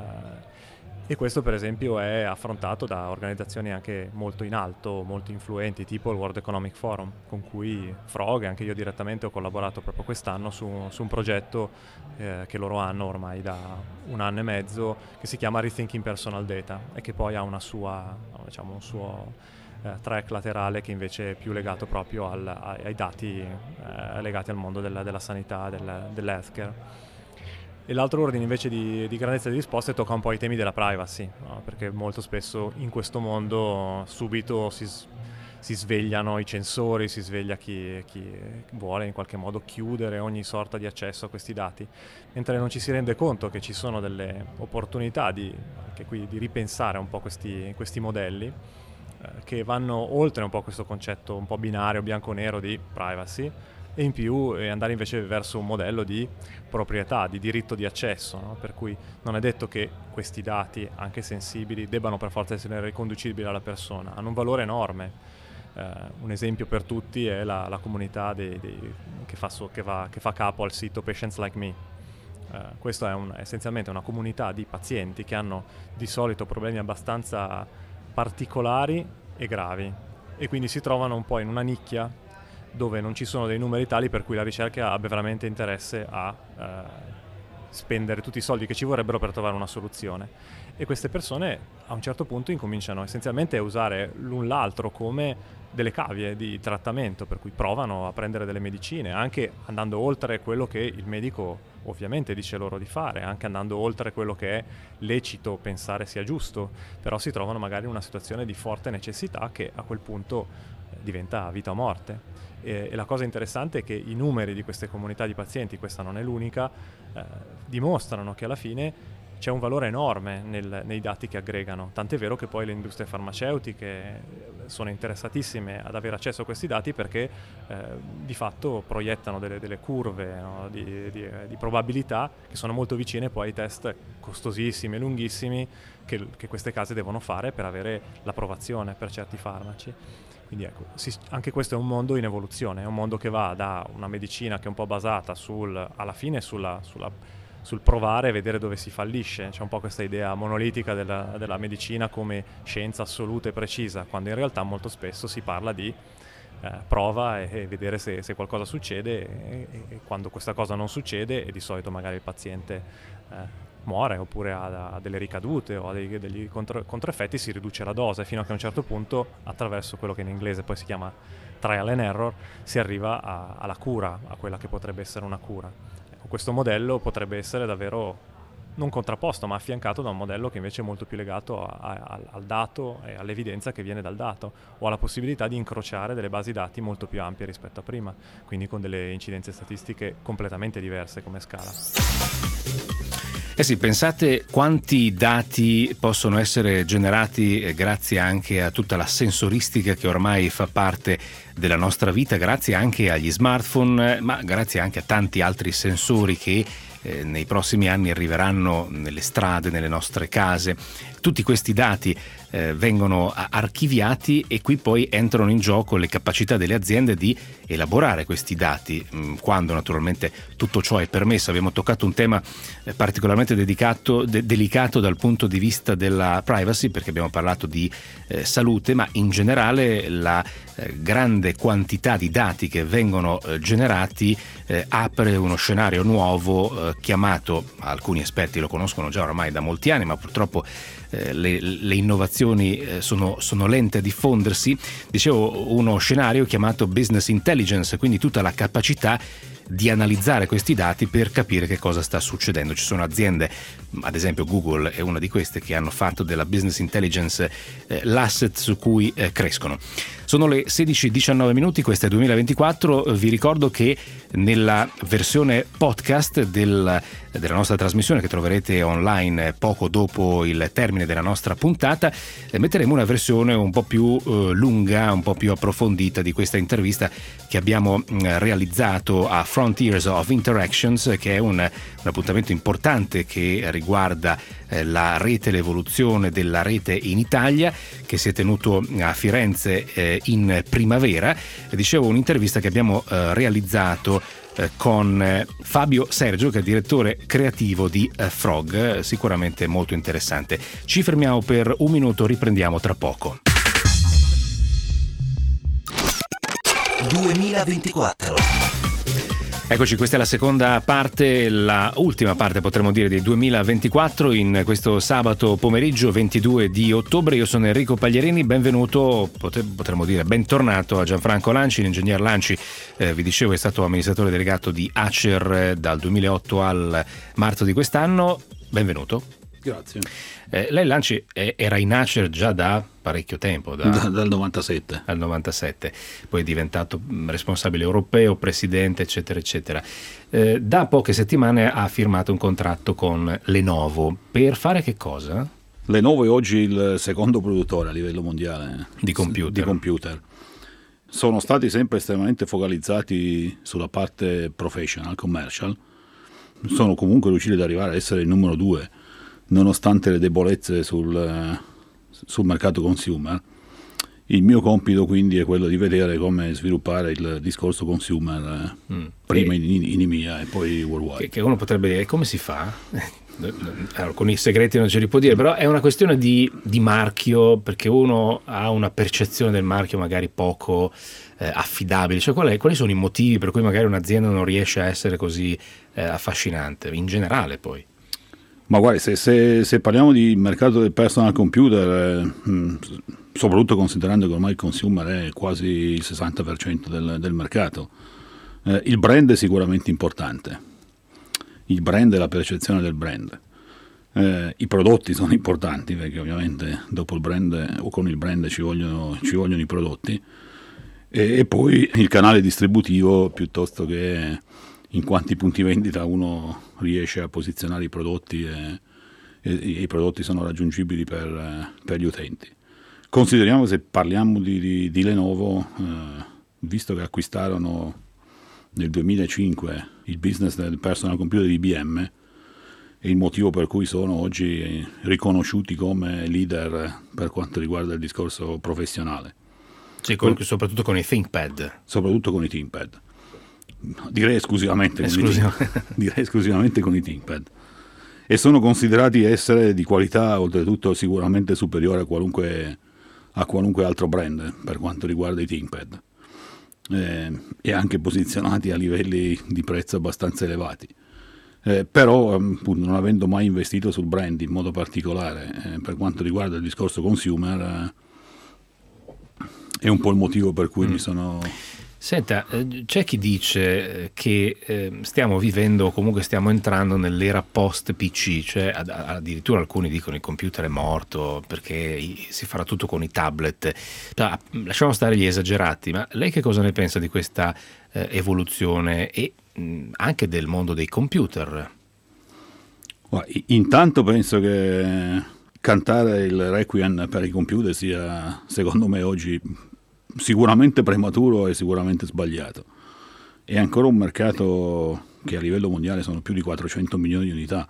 E questo per esempio è affrontato da organizzazioni anche molto in alto, molto influenti, tipo il World Economic Forum, con cui Frog e anche io direttamente ho collaborato proprio quest'anno su un progetto che loro hanno ormai da 1 anno e mezzo, che si chiama Rethinking Personal Data, e che poi ha un suo track laterale che invece è più legato proprio ai dati legati al mondo della sanità, dell'healthcare. E l'altro ordine invece di grandezza di risposte tocca un po' i temi della privacy, no? Perché molto spesso in questo mondo subito si svegliano i censori, si sveglia chi vuole in qualche modo chiudere ogni sorta di accesso a questi dati, mentre non ci si rende conto che ci sono delle opportunità anche qui di ripensare un po' questi modelli che vanno oltre un po' questo concetto un po' binario, bianco-nero di privacy, e in più andare invece verso un modello di proprietà, di diritto di accesso, no? Per cui non è detto che questi dati, anche sensibili, debbano per forza essere riconducibili alla persona, hanno un valore enorme. Un esempio per tutti è la comunità che fa capo al sito Patients Like Me. Questo è essenzialmente una comunità di pazienti che hanno di solito problemi abbastanza particolari e gravi, e quindi si trovano un po' in una nicchia dove non ci sono dei numeri tali per cui la ricerca abbia veramente interesse a spendere tutti i soldi che ci vorrebbero per trovare una soluzione. E queste persone a un certo punto incominciano essenzialmente a usare l'un l'altro come delle cavie di trattamento, per cui provano a prendere delle medicine, anche andando oltre quello che il medico ovviamente dice loro di fare, anche andando oltre quello che è lecito pensare sia giusto, però si trovano magari in una situazione di forte necessità che a quel punto diventa vita o morte. E la cosa interessante è che i numeri di queste comunità di pazienti, questa non è l'unica, dimostrano che alla fine c'è un valore enorme nei dati che aggregano, tant'è vero che poi le industrie farmaceutiche sono interessatissime ad avere accesso a questi dati perché di fatto proiettano delle curve, no, di probabilità che sono molto vicine poi ai test costosissimi e lunghissimi che queste case devono fare per avere l'approvazione per certi farmaci. Quindi ecco, anche questo è un mondo in evoluzione, è un mondo che va da una medicina che è un po' basata alla fine sul provare e vedere dove si fallisce. C'è un po' questa idea monolitica della medicina come scienza assoluta e precisa, quando in realtà molto spesso si parla di prova e vedere se qualcosa succede, e quando questa cosa non succede, e di solito magari il paziente muore oppure ha delle ricadute o ha degli controeffetti, si riduce la dose fino a che a un certo punto, attraverso quello che in inglese poi si chiama trial and error, si arriva alla cura, a quella che potrebbe essere una cura. Ecco, questo modello potrebbe essere davvero non contrapposto, ma affiancato da un modello che invece è molto più legato al dato e all'evidenza che viene dal dato, o alla possibilità di incrociare delle basi dati molto più ampie rispetto a prima, quindi con delle incidenze statistiche completamente diverse come scala. Eh sì, pensate quanti dati possono essere generati grazie anche a tutta la sensoristica che ormai fa parte della nostra vita, grazie anche agli smartphone, ma grazie anche a tanti altri sensori che nei prossimi anni arriveranno nelle strade, nelle nostre case. Tutti questi dati vengono archiviati e qui poi entrano in gioco le capacità delle aziende di elaborare questi dati, quando naturalmente tutto ciò è permesso. Abbiamo toccato un tema particolarmente delicato dal punto di vista della privacy, perché abbiamo parlato di salute, ma in generale la grande quantità di dati che vengono generati apre uno scenario nuovo chiamato, alcuni esperti lo conoscono già ormai da molti anni, ma purtroppo le innovazioni sono lente a diffondersi. Dicevo, uno scenario chiamato business intelligence, quindi tutta la capacità di analizzare questi dati per capire che cosa sta succedendo. Ci sono aziende, ad esempio Google è una di queste, che hanno fatto della business intelligence l'asset su cui crescono. Sono le 16:19, questo è 2024. Vi ricordo che nella versione podcast della nostra trasmissione, che troverete online poco dopo il termine della nostra puntata, metteremo una versione un po' più lunga, un po' più approfondita di questa intervista che abbiamo realizzato a Frontiers of Interactions, che è un appuntamento importante che riguarda la rete, l'evoluzione della rete in Italia, che si è tenuto a Firenze in primavera. Dicevo, un'intervista che abbiamo realizzato con Fabio Sergio, che è direttore creativo di Frog, sicuramente molto interessante. Ci fermiamo per un minuto, riprendiamo tra poco. 2024. Eccoci, questa è la seconda parte, la ultima parte potremmo dire del 2024, in questo sabato pomeriggio 22 di ottobre. Io sono Enrico Paglierini, benvenuto, potremmo dire bentornato a Gianfranco Lanci. L'ingegner Lanci, vi dicevo, è stato amministratore delegato di Acer dal 2008 al marzo di quest'anno. Benvenuto. Grazie. Lei, Lanci, era in Acer già da parecchio tempo, dal 97. Al 97, poi è diventato responsabile europeo, presidente, eccetera, eccetera. Da poche settimane ha firmato un contratto con Lenovo. Per fare che cosa? Lenovo è oggi il secondo produttore a livello mondiale di computer. Sono stati sempre estremamente focalizzati sulla parte professional, commercial. Sono comunque riusciti ad arrivare ad essere il numero 2, nonostante le debolezze sul mercato consumer. Il mio compito quindi è quello di vedere come sviluppare il discorso consumer prima in EMEA e poi worldwide. Che uno potrebbe dire, come si fa? Allora, con i segreti non ce li può dire, però è una questione di marchio, perché uno ha una percezione del marchio magari poco affidabile. Cioè, quali sono i motivi per cui magari un'azienda non riesce a essere così affascinante, in generale poi? Ma guarda, se parliamo di mercato del personal computer, soprattutto considerando che ormai il consumer è quasi il 60% del mercato, il brand è sicuramente importante. Il brand e la percezione del brand. I prodotti sono importanti, perché ovviamente dopo il brand o con il brand ci vogliono i prodotti, e poi il canale distributivo, piuttosto che in quanti punti vendita uno riesce a posizionare i prodotti e i prodotti sono raggiungibili per gli utenti. Consideriamo, se parliamo di Lenovo, visto che acquistarono nel 2005 il business del personal computer di IBM, è il motivo per cui sono oggi riconosciuti come leader per quanto riguarda il discorso professionale. Sì, soprattutto con i ThinkPad. Soprattutto con i ThinkPad. Direi esclusivamente con i ThinkPad, e sono considerati essere di qualità, oltretutto sicuramente superiore a qualunque altro brand per quanto riguarda i ThinkPad, e anche posizionati a livelli di prezzo abbastanza elevati. Però pur non avendo mai investito sul brand in modo particolare, per quanto riguarda il discorso consumer, è un po' il motivo per cui mi sono... Senta, c'è chi dice che stiamo vivendo, o comunque stiamo entrando nell'era post-PC, cioè addirittura alcuni dicono il computer è morto perché si farà tutto con i tablet. Lasciamo stare gli esagerati, ma lei che cosa ne pensa di questa evoluzione e anche del mondo dei computer? Intanto penso che cantare il Requiem per i computer sia, secondo me, oggi sicuramente prematuro e sicuramente sbagliato. È ancora un mercato che a livello mondiale sono più di 400 milioni di unità.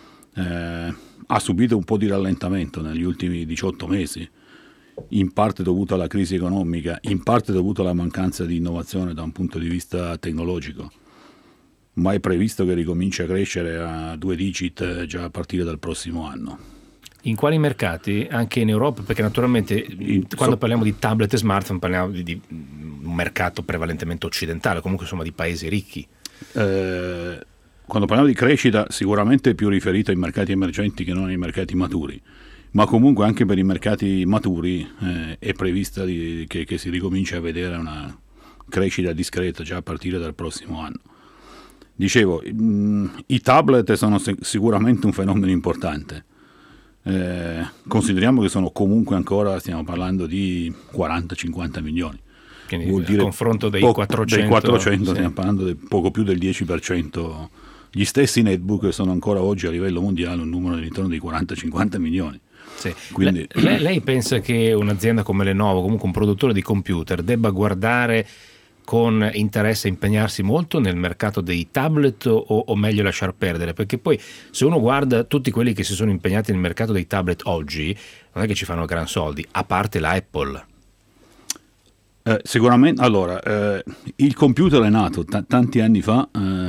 Ha subito un po' di rallentamento negli ultimi 18 mesi, in parte dovuto alla crisi economica, in parte dovuto alla mancanza di innovazione da un punto di vista tecnologico, ma è previsto che ricominci a crescere a 2 digit già a partire dal prossimo anno. In quali mercati? Anche in Europa? Perché naturalmente quando parliamo di tablet e smartphone parliamo di un mercato prevalentemente occidentale, comunque insomma di paesi ricchi. Quando parliamo di crescita sicuramente è più riferito ai mercati emergenti che non ai mercati maturi, ma comunque anche per i mercati maturi è prevista che si ricominci a vedere una crescita discreta già a partire dal prossimo anno. Dicevo, i tablet sono sicuramente un fenomeno importante. Consideriamo che sono comunque ancora, stiamo parlando di 40-50 milioni. Quindi vuol dire confronto dei 400 sì. Stiamo parlando di poco più del 10%. Gli stessi netbook sono ancora oggi a livello mondiale un numero intorno dei 40-50 milioni. Sì. Quindi... lei pensa che un'azienda come Lenovo, comunque un produttore di computer, debba guardare con interesse a impegnarsi molto nel mercato dei tablet o meglio lasciar perdere? Perché poi se uno guarda tutti quelli che si sono impegnati nel mercato dei tablet oggi, non è che ci fanno gran soldi, a parte la Apple. Sicuramente, allora, il computer è nato tanti anni fa,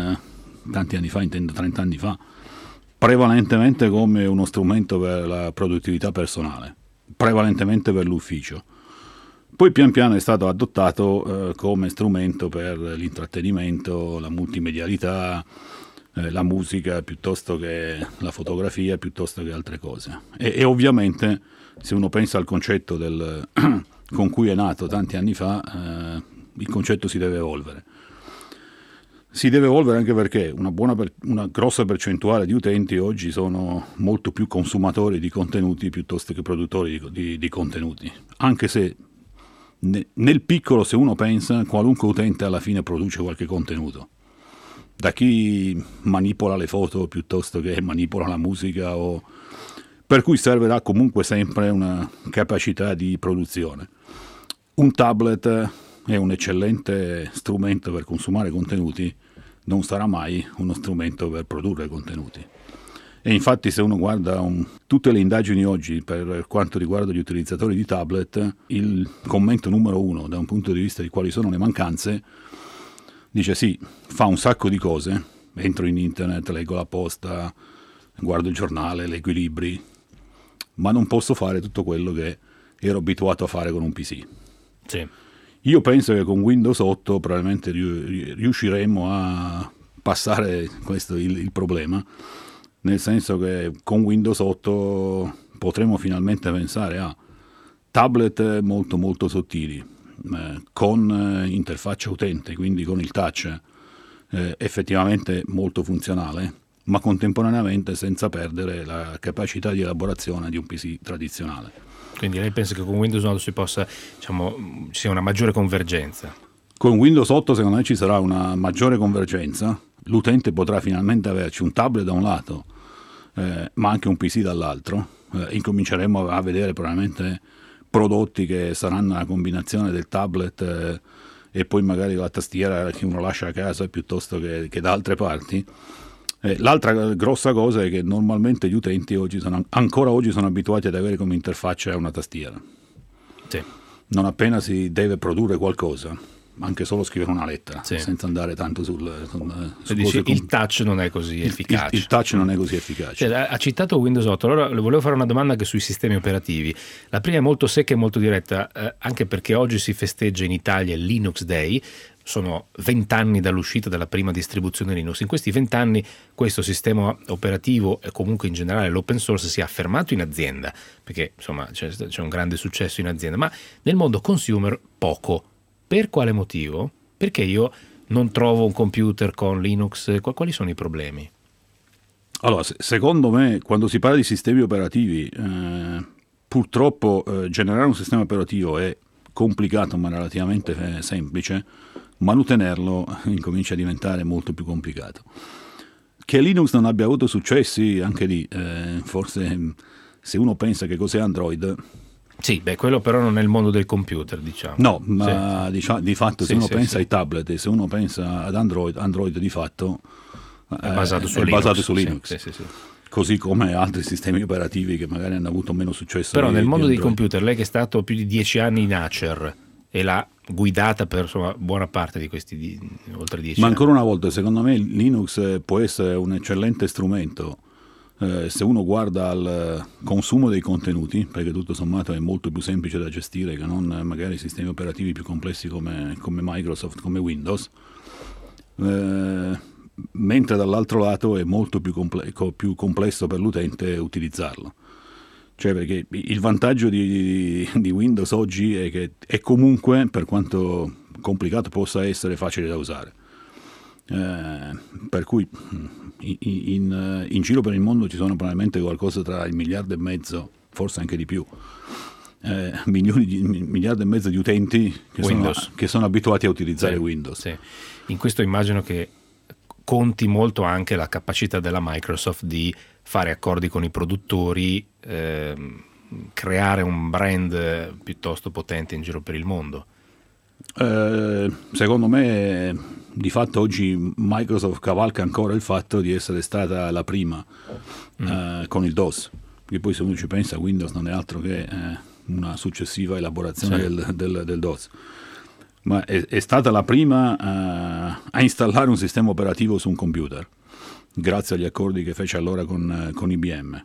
intendo 30 anni fa, prevalentemente come uno strumento per la produttività personale, prevalentemente per l'ufficio. Poi pian piano è stato adottato come strumento per l'intrattenimento, la multimedialità, la musica piuttosto che la fotografia, piuttosto che altre cose. E ovviamente se uno pensa al concetto con cui è nato tanti anni fa, il concetto si deve evolvere. Si deve evolvere anche perché una grossa percentuale di utenti oggi sono molto più consumatori di contenuti piuttosto che produttori di contenuti, anche se nel piccolo, se uno pensa, qualunque utente alla fine produce qualche contenuto, da chi manipola le foto piuttosto che manipola la musica, per cui servirà comunque sempre una capacità di produzione. Un tablet è un eccellente strumento per consumare contenuti, non sarà mai uno strumento per produrre contenuti. E infatti se uno guarda tutte le indagini oggi per quanto riguarda gli utilizzatori di tablet, il commento numero 1 da un punto di vista di quali sono le mancanze, dice sì, fa un sacco di cose, entro in internet, leggo la posta, guardo il giornale, leggo i libri, ma non posso fare tutto quello che ero abituato a fare con un PC. Sì. Io penso che con Windows 8 probabilmente riusciremo a passare questo il problema, nel senso che con Windows 8 potremo finalmente pensare a tablet molto molto sottili, con interfaccia utente, quindi con il touch effettivamente molto funzionale, ma contemporaneamente senza perdere la capacità di elaborazione di un PC tradizionale. Quindi lei pensa che con Windows 8 ci sia una maggiore convergenza? Con Windows 8 secondo me ci sarà una maggiore convergenza, l'utente potrà finalmente averci un tablet da un lato, ma anche un PC dall'altro. Incominceremo a vedere probabilmente prodotti che saranno una combinazione del tablet e poi magari la tastiera che uno lascia a casa piuttosto che da altre parti. L'altra grossa cosa è che normalmente gli utenti ancora oggi sono abituati ad avere come interfaccia una tastiera. Sì. Non appena si deve produrre qualcosa, anche solo scrivere una lettera, senza andare tanto su dici, il touch non è così efficace. Il touch non è così efficace. Ha citato Windows 8, allora le volevo fare una domanda anche sui sistemi operativi. La prima è molto secca e molto diretta, anche perché oggi si festeggia in Italia il Linux Day. Sono 20 anni dall'uscita della prima distribuzione Linux. In questi 20 anni questo sistema operativo e comunque in generale l'open source si è affermato in azienda, perché insomma c'è un grande successo in azienda, ma nel mondo consumer poco. Per quale motivo? Perché io non trovo un computer con Linux? Quali sono i problemi? Allora, secondo me, quando si parla di sistemi operativi, purtroppo generare un sistema operativo è complicato ma relativamente semplice. Manutenerlo incomincia a diventare molto più complicato. Che Linux non abbia avuto successi, anche lì, forse se uno pensa che cos'è Android... Sì, quello però non è il mondo del computer, diciamo. No, ma di fatto se uno pensa ai tablet e se uno pensa ad Android di fatto è basato su Linux. Sì. Così come altri sistemi operativi che magari hanno avuto meno successo. Però nel mondo dei computer, lei che è stato più di 10 anni in Acer e l'ha guidata per buona parte di questi oltre 10 anni. Ma ancora una volta, secondo me Linux può essere un eccellente strumento se uno guarda al consumo dei contenuti, perché tutto sommato è molto più semplice da gestire che non magari sistemi operativi più complessi come Microsoft, come Windows, mentre dall'altro lato è molto più complesso per l'utente utilizzarlo. Cioè, perché il vantaggio di Windows oggi è che è comunque, per quanto complicato possa essere, facile da usare. Per cui in giro per il mondo ci sono probabilmente qualcosa tra 1,5 miliardi, forse anche di più, miliardi e mezzo di utenti che sono abituati a utilizzare Windows. Sì. In questo immagino che conti molto anche la capacità della Microsoft di fare accordi con i produttori, creare un brand piuttosto potente in giro per il mondo. Secondo me di fatto oggi Microsoft cavalca ancora il fatto di essere stata la prima con il DOS, perché poi se uno ci pensa Windows non è altro che una successiva elaborazione del DOS, ma è stata la prima a installare un sistema operativo su un computer grazie agli accordi che fece allora con IBM.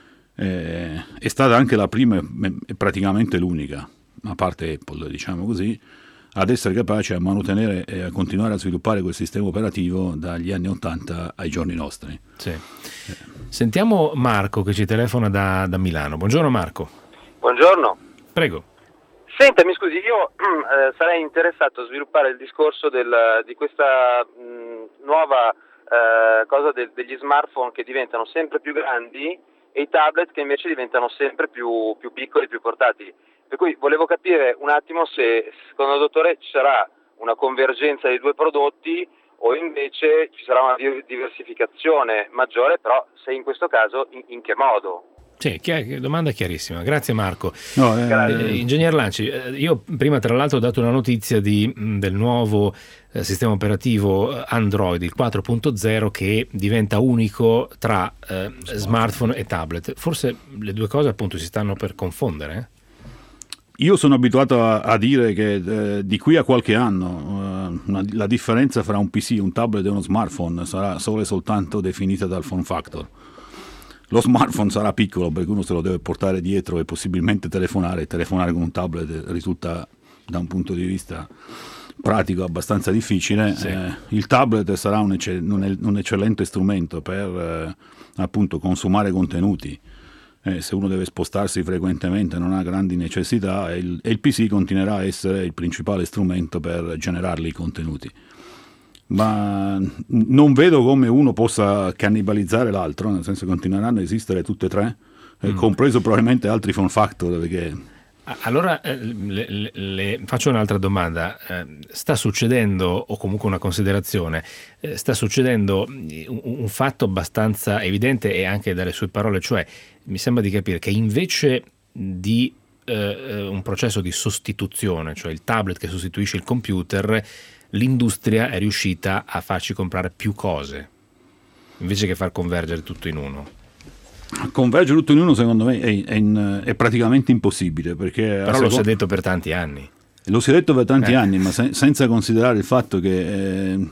È stata anche la prima e praticamente l'unica, a parte Apple, diciamo così, ad essere capace a mantenere e a continuare a sviluppare quel sistema operativo dagli anni 80 ai giorni nostri. Sì. Sentiamo Marco che ci telefona da Milano. Buongiorno Marco. Buongiorno. Prego. Senta, mi scusi, io sarei interessato a sviluppare il discorso di questa nuova cosa degli smartphone che diventano sempre più grandi e i tablet che invece diventano sempre più piccoli, più portatili. Per cui volevo capire un attimo se secondo il dottore ci sarà una convergenza dei due prodotti o invece ci sarà una diversificazione maggiore, però se in questo caso in che modo? Sì, domanda chiarissima, grazie Marco. Grazie. Ingegner Lanci, io prima tra l'altro ho dato una notizia del nuovo sistema operativo Android, il 4.0, che diventa unico tra smartphone e tablet. Forse le due cose appunto si stanno per confondere? Io sono abituato a dire che di qui a qualche anno la differenza fra un PC, un tablet e uno smartphone sarà solo e soltanto definita dal form factor. Lo smartphone sarà piccolo perché uno se lo deve portare dietro e possibilmente telefonare con un tablet risulta da un punto di vista pratico abbastanza difficile. Sì. Il tablet sarà un eccellente strumento per appunto consumare contenuti. Se uno deve spostarsi frequentemente non ha grandi necessità e il PC continuerà a essere il principale strumento per generarli i contenuti. Ma non vedo come uno possa cannibalizzare l'altro, nel senso che continueranno a esistere tutte e tre, compreso probabilmente altri form factor. Perché... Allora le faccio un'altra domanda. Sta succedendo, o comunque una considerazione, sta succedendo un fatto abbastanza evidente e anche dalle sue parole, cioè mi sembra di capire che invece di un processo di sostituzione, cioè il tablet che sostituisce il computer, l'industria è riuscita a farci comprare più cose invece che far convergere tutto in uno. Convergere tutto in uno secondo me è praticamente impossibile, perché però lo si è detto per tanti anni. Lo si è detto per tanti anni, ma senza considerare il fatto che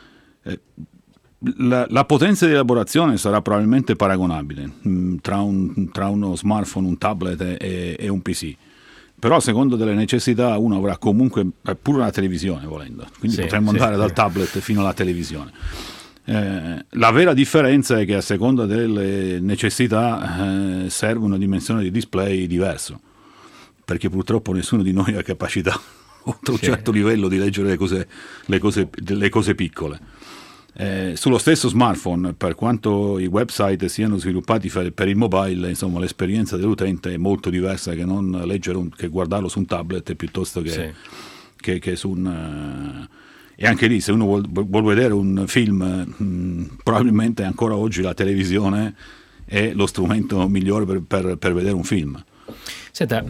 la potenza di elaborazione sarà probabilmente paragonabile tra uno smartphone, un tablet e un PC. Però a seconda delle necessità uno avrà comunque pure una televisione volendo, quindi potremmo andare dal tablet fino alla televisione. La vera differenza è che a seconda delle necessità serve una dimensione di display diverso, perché purtroppo nessuno di noi ha capacità oltre un certo livello di leggere le cose piccole. Sullo stesso smartphone, per quanto i website siano sviluppati per il mobile, insomma l'esperienza dell'utente è molto diversa che non che guardarlo su un tablet piuttosto che su un... E anche lì, se uno vuol vedere un film, probabilmente ancora oggi la televisione è lo strumento migliore per vedere un film. Senta,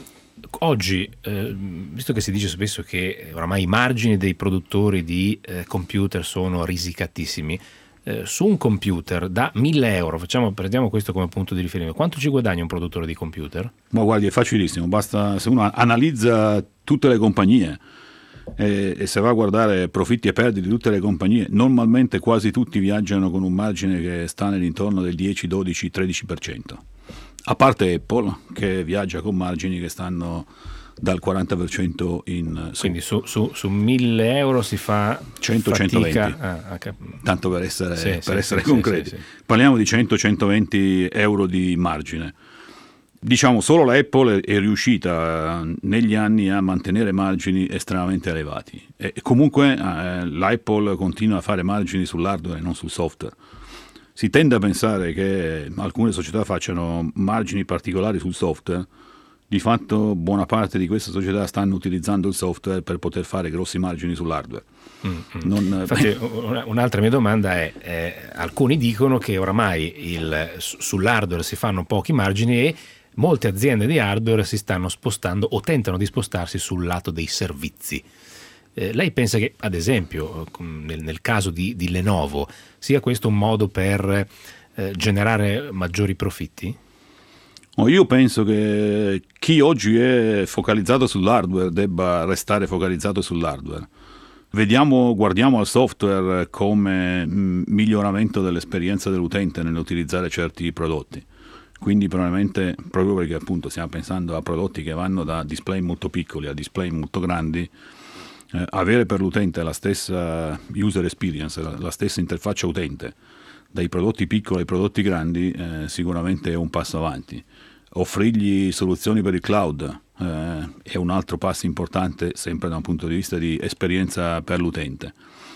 oggi, visto che si dice spesso che oramai i margini dei produttori di computer sono risicatissimi, su un computer da 1.000 euro, prendiamo questo come punto di riferimento, quanto ci guadagna un produttore di computer? Ma guardi, è facilissimo, basta se uno analizza tutte le compagnie e se va a guardare profitti e perdite di tutte le compagnie, normalmente quasi tutti viaggiano con un margine che sta nell'intorno del 10, 12, 13%. A parte Apple, che viaggia con margini che stanno dal 40% in su. Quindi su 1.000 euro si fa 100-120, tanto per essere concreti. Parliamo di 100-120 euro di margine. Diciamo, solo l'Apple è riuscita negli anni a mantenere margini estremamente elevati. E comunque l'Apple continua a fare margini sull'hardware e non sul software. Si tende a pensare che alcune società facciano margini particolari sul software. Di fatto buona parte di queste società stanno utilizzando il software per poter fare grossi margini sull'hardware. Infatti un'altra mia domanda è alcuni dicono che oramai sull'hardware si fanno pochi margini e molte aziende di hardware si stanno spostando o tentano di spostarsi sul lato dei servizi. Lei pensa che, ad esempio, nel caso di Lenovo, sia questo un modo per generare maggiori profitti? Io penso che chi oggi è focalizzato sull'hardware debba restare focalizzato sull'hardware. Guardiamo al software come miglioramento dell'esperienza dell'utente nell'utilizzare certi prodotti. Quindi probabilmente, proprio perché appunto stiamo pensando a prodotti che vanno da display molto piccoli a display molto grandi, avere per l'utente la stessa user experience, la stessa interfaccia utente, dai prodotti piccoli ai prodotti grandi, sicuramente è un passo avanti. Offrirgli soluzioni per il cloud è un altro passo importante, sempre da un punto di vista di esperienza per l'utente.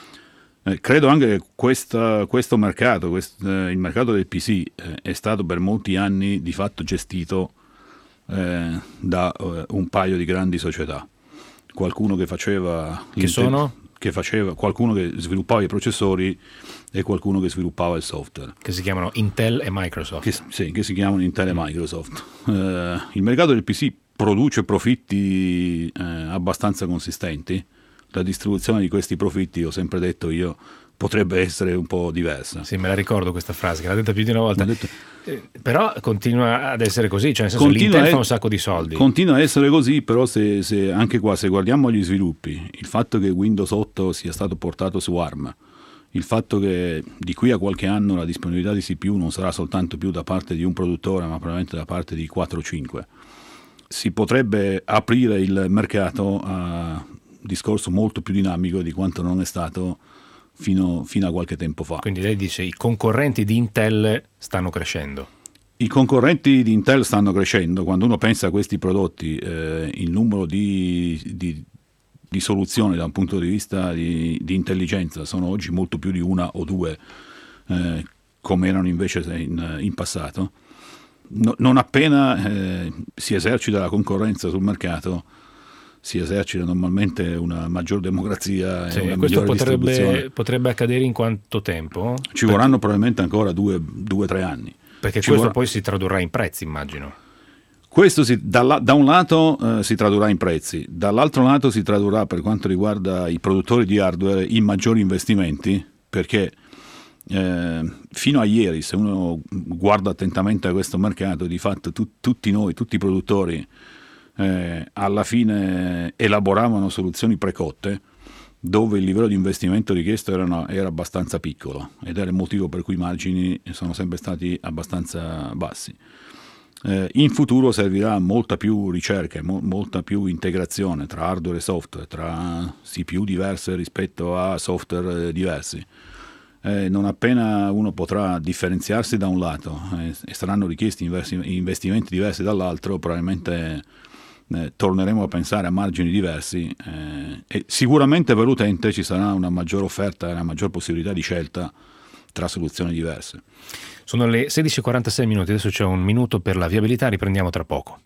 Credo anche che questo mercato, il mercato del PC, è stato per molti anni di fatto gestito da un paio di grandi società. Qualcuno che faceva... qualcuno che sviluppava i processori e qualcuno che sviluppava il software. Che si chiamano Intel e Microsoft. Che si chiamano Intel e Microsoft. Il mercato del PC produce profitti abbastanza consistenti. La distribuzione di questi profitti, ho sempre detto io, potrebbe essere un po' diversa. Sì, me la ricordo questa frase, che l'ha detta più di una volta. Però continua ad essere così, cioè nel senso l'Intel fa un sacco di soldi. Continua a essere così, però se anche qua, se guardiamo gli sviluppi, il fatto che Windows 8 sia stato portato su ARM, il fatto che di qui a qualche anno la disponibilità di CPU non sarà soltanto più da parte di un produttore, ma probabilmente da parte di 4 o 5, si potrebbe aprire il mercato a discorso molto più dinamico di quanto non è stato fino a qualche tempo fa. Quindi lei dice i concorrenti di Intel stanno crescendo. I concorrenti di Intel stanno crescendo. Quando uno pensa a questi prodotti, il numero di soluzioni da un punto di vista di intelligenza sono oggi molto più di una o due, come erano invece in passato. Non appena si esercita la concorrenza sul mercato, si esercita normalmente una maggior democrazia e una migliore distribuzione. Potrebbe accadere in quanto tempo? Ci vorranno probabilmente ancora 2-3 anni. Perché questo poi si tradurrà in prezzi, immagino. Questo da un lato si tradurrà in prezzi, dall'altro lato si tradurrà, per quanto riguarda i produttori di hardware, in maggiori investimenti, perché fino a ieri, se uno guarda attentamente a questo mercato, di fatto tutti i produttori alla fine elaboravano soluzioni precotte dove il livello di investimento richiesto era abbastanza piccolo, ed era il motivo per cui i margini sono sempre stati abbastanza bassi. In futuro servirà molta più ricerca, molta più integrazione tra hardware e software, tra CPU diverse rispetto a software diversi. Non appena uno potrà differenziarsi da un lato e saranno richiesti investimenti diversi dall'altro, probabilmente torneremo a pensare a margini diversi, e sicuramente per l'utente ci sarà una maggior offerta e una maggior possibilità di scelta tra soluzioni diverse. Sono le 16:46 adesso c'è un minuto per la viabilità, riprendiamo tra poco.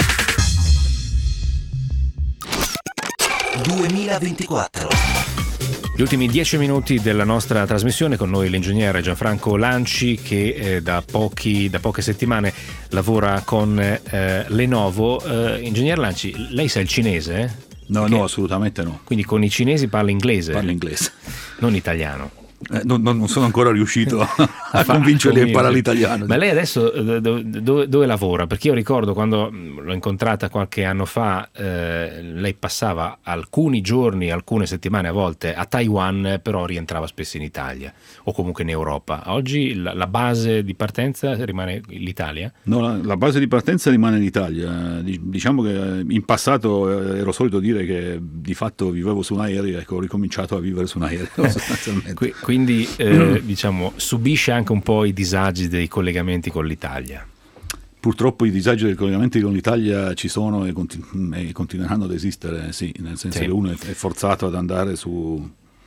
2024. Gli ultimi 10 minuti della nostra trasmissione, con noi l'ingegnere Gianfranco Lanci, che da poche settimane lavora con Lenovo. Ingegner Lanci, lei sa il cinese? No, assolutamente no. Quindi con i cinesi parla inglese? Parla inglese. Non italiano? Non sono ancora riuscito a convincerli a imparare l'italiano. Ma lei adesso dove lavora? Perché io ricordo quando l'ho incontrata qualche anno fa, lei passava alcuni giorni, alcune settimane a volte a Taiwan, però rientrava spesso in Italia o comunque in Europa. Oggi la base di partenza rimane l'Italia? No, la base di partenza rimane l'Italia. Diciamo che in passato ero solito dire che di fatto vivevo su un aereo, ecco, ho ricominciato a vivere su un aereo sostanzialmente. Quindi diciamo subisce anche un po' i disagi dei collegamenti con l'Italia. Purtroppo i disagi dei collegamenti con l'Italia ci sono e continueranno ad esistere, sì, nel senso che uno è forzato ad andare su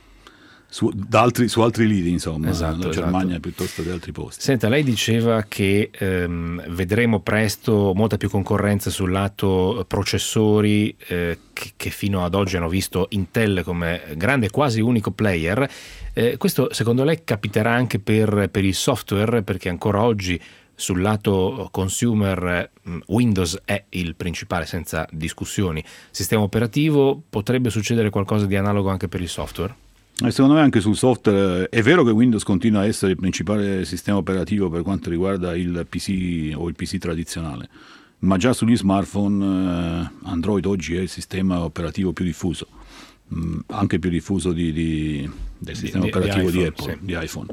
altri lidi, insomma, esatto, la Germania piuttosto che altri posti. Senta, lei diceva che vedremo presto molta più concorrenza sul lato processori, che fino ad oggi hanno visto Intel come grande, quasi unico player. Questo secondo lei capiterà anche per il software, perché ancora oggi sul lato consumer Windows è il principale senza discussioni sistema operativo? Potrebbe succedere qualcosa di analogo anche per il software? Secondo me anche sul software è vero che Windows continua a essere il principale sistema operativo per quanto riguarda il PC o il PC tradizionale, ma già sugli smartphone Android oggi è il sistema operativo più diffuso, anche più diffuso del sistema operativo di Apple, sì, di iPhone.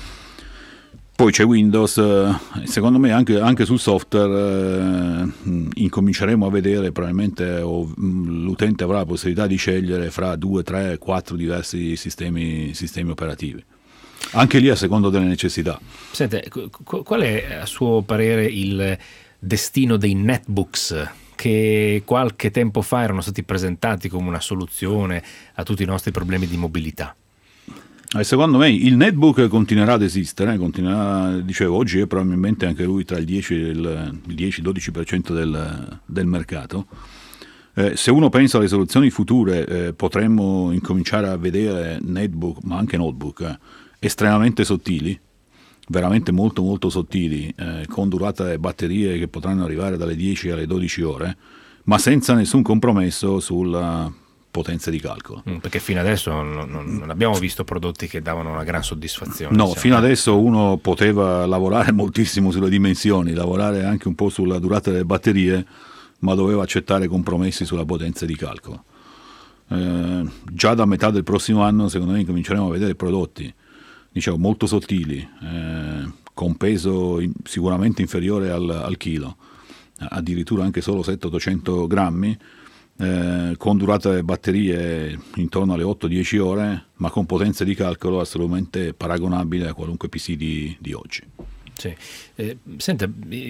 Poi c'è Windows, secondo me anche sul software incominceremo a vedere, probabilmente l'utente avrà la possibilità di scegliere fra 2, 3, 4 diversi sistemi operativi. Anche lì a secondo delle necessità. Senta, qual è a suo parere il destino dei netbooks che qualche tempo fa erano stati presentati come una soluzione a tutti i nostri problemi di mobilità? Secondo me il netbook continuerà ad esistere, dicevo, oggi è probabilmente anche lui tra il 10 e il 10-12% del mercato. Se uno pensa alle soluzioni future, potremmo incominciare a vedere netbook, ma anche notebook, estremamente sottili, veramente molto molto sottili, con durata e batterie che potranno arrivare dalle 10 alle 12 ore, ma senza nessun compromesso sulla potenza di calcolo. Perché fino adesso non abbiamo visto prodotti che davano una gran soddisfazione. No, fino adesso uno poteva lavorare moltissimo sulle dimensioni, lavorare anche un po' sulla durata delle batterie, ma doveva accettare compromessi sulla potenza di calcolo. Già da metà del prossimo anno, secondo me, cominceremo a vedere prodotti, dicevo, molto sottili, con peso sicuramente inferiore al chilo, addirittura anche solo 700-800 grammi, con durata delle batterie intorno alle 8-10 ore, ma con potenza di calcolo assolutamente paragonabile a qualunque PC di oggi. Sì. Senta,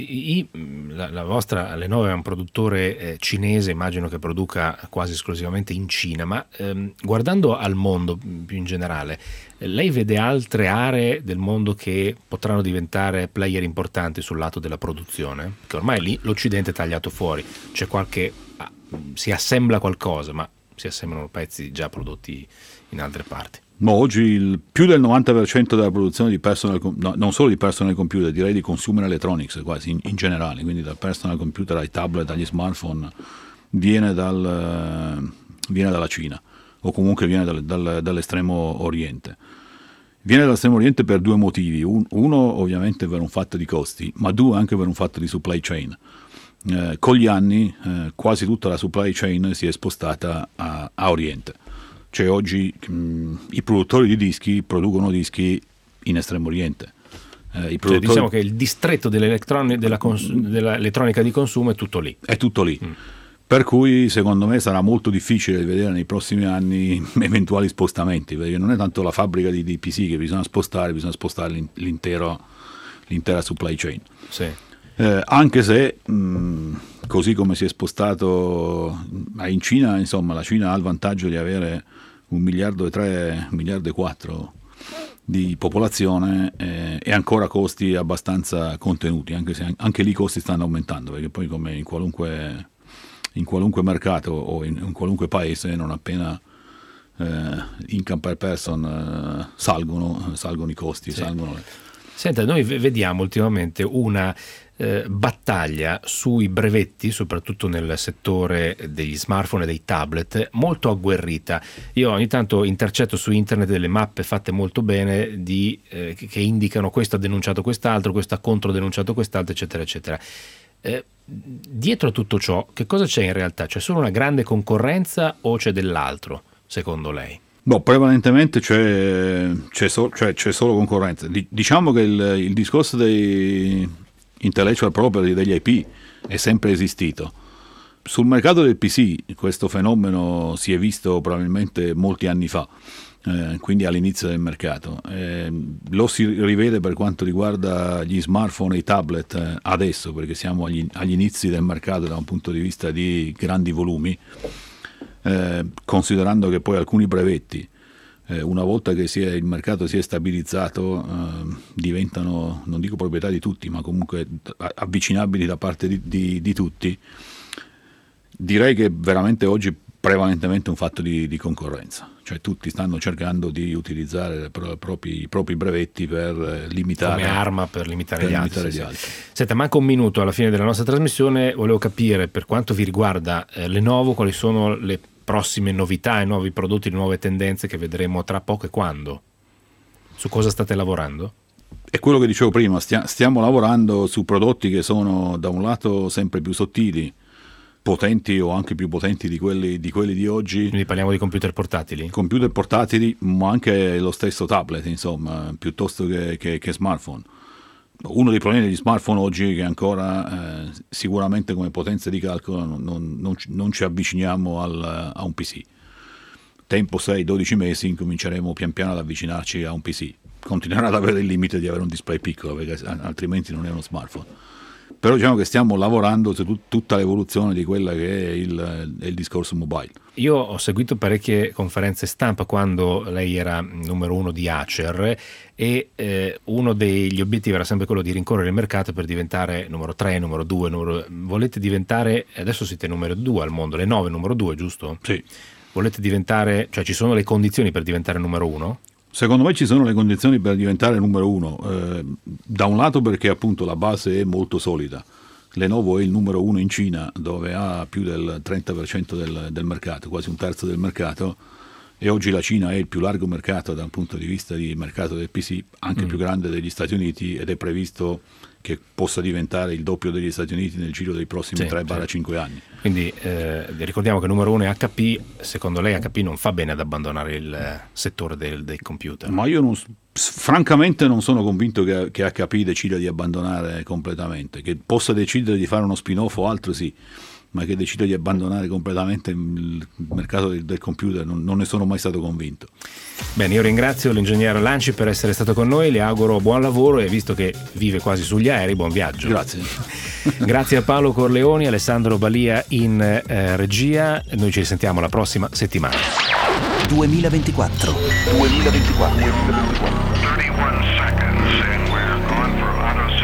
la vostra Lenovo è un produttore cinese, immagino che produca quasi esclusivamente in Cina, ma guardando al mondo più in generale, lei vede altre aree del mondo che potranno diventare player importanti sul lato della produzione? Che ormai lì l'Occidente è tagliato fuori, c'è si assembla qualcosa, ma si assemblano pezzi già prodotti in altre parti. No, oggi più del 90% della produzione di non solo di personal computer, direi di consumer electronics quasi in generale, quindi dal personal computer ai tablet, agli smartphone, viene dalla Cina, o comunque viene dall'estremo oriente. Viene dall'estremo oriente per due motivi: uno ovviamente per un fatto di costi, ma due anche per un fatto di supply chain. con gli anni quasi tutta la supply chain si è spostata a Oriente. Cioè oggi i produttori di dischi producono dischi in Estremo Oriente. Cioè, diciamo che il distretto dell'elettronica di consumo è tutto lì. È tutto lì. Per cui secondo me sarà molto difficile vedere nei prossimi anni eventuali spostamenti, perché non è tanto la fabbrica di PC che bisogna spostare l'intera supply chain. Sì. Anche se così come si è spostato in Cina, insomma la Cina ha il vantaggio di avere 1,3 miliardi, 1,4 miliardi di popolazione e ancora costi abbastanza contenuti, anche se anche lì i costi stanno aumentando, perché poi come in qualunque mercato o in qualunque paese, non appena income per person salgono i costi. Sì. Salgono. Senta, noi vediamo ultimamente una battaglia sui brevetti, soprattutto nel settore degli smartphone e dei tablet, molto agguerrita. Io ogni tanto intercetto su internet delle mappe fatte molto bene che indicano questo ha denunciato quest'altro, questo ha controdenunciato quest'altro, eccetera, eccetera. Dietro a tutto ciò, che cosa c'è in realtà? C'è solo una grande concorrenza o c'è dell'altro, secondo lei? Prevalentemente c'è solo concorrenza. Diciamo che il discorso dei intellectual property, degli IP, è sempre esistito. Sul mercato del PC questo fenomeno si è visto probabilmente molti anni fa, quindi all'inizio del mercato. Lo si rivede per quanto riguarda gli smartphone e i tablet adesso, perché siamo agli inizi del mercato da un punto di vista di grandi volumi, considerando che poi alcuni brevetti una volta che il mercato si è stabilizzato diventano, non dico proprietà di tutti, ma comunque avvicinabili da parte di tutti. Direi che veramente oggi prevalentemente un fatto di concorrenza, cioè tutti stanno cercando di utilizzare i propri brevetti per limitare, come arma per limitare gli altri. Sì. Senta, manca un minuto alla fine della nostra trasmissione, volevo capire per quanto vi riguarda Lenovo quali sono le prossime novità, i nuovi prodotti, le nuove tendenze che vedremo tra poco e quando? Su cosa state lavorando? È quello che dicevo prima, stiamo lavorando su prodotti che sono da un lato sempre più sottili, potenti o anche più potenti di quelli di oggi. Quindi parliamo di computer portatili? Computer portatili, ma anche lo stesso tablet, insomma, piuttosto che smartphone. Uno dei problemi degli smartphone oggi è che ancora sicuramente come potenza di calcolo non ci avviciniamo a un PC. Tempo 6-12 mesi incominceremo pian piano ad avvicinarci a un PC. Continuerà ad avere il limite di avere un display piccolo, perché altrimenti non è uno smartphone. Però diciamo che stiamo lavorando su tutta l'evoluzione di quella che è il discorso mobile. Io ho seguito parecchie conferenze stampa quando lei era numero 1 di Acer e uno degli obiettivi era sempre quello di rincorrere il mercato per diventare numero 3, numero 2, volete diventare, adesso siete numero 2 al mondo, Lenovo è numero 2, giusto? Sì. Volete diventare, cioè ci sono le condizioni per diventare numero 1? Secondo me ci sono le condizioni per diventare numero 1, da un lato perché appunto la base è molto solida. Lenovo è il numero 1 in Cina, dove ha più del 30% del mercato, quasi un terzo del mercato, e oggi la Cina è il più largo mercato da un punto di vista di mercato del PC, anche più grande degli Stati Uniti, ed è previsto che possa diventare il doppio degli Stati Uniti nel giro dei prossimi 3-5 anni. Quindi ricordiamo che il numero 1 è HP, secondo lei HP non fa bene ad abbandonare il settore dei computer? Ma io francamente non sono convinto che HP decida di abbandonare completamente, che possa decidere di fare uno spin-off o altro sì, ma che decida di abbandonare completamente il mercato del computer non ne sono mai stato convinto. Bene, io ringrazio l'ingegnere Lanci per essere stato con noi, le auguro buon lavoro e visto che vive quasi sugli aerei, buon viaggio. Grazie. Grazie a Paolo Corleoni, Alessandro Balia in regia, noi ci risentiamo la prossima settimana. 2024. 31 seconds and we're on for outer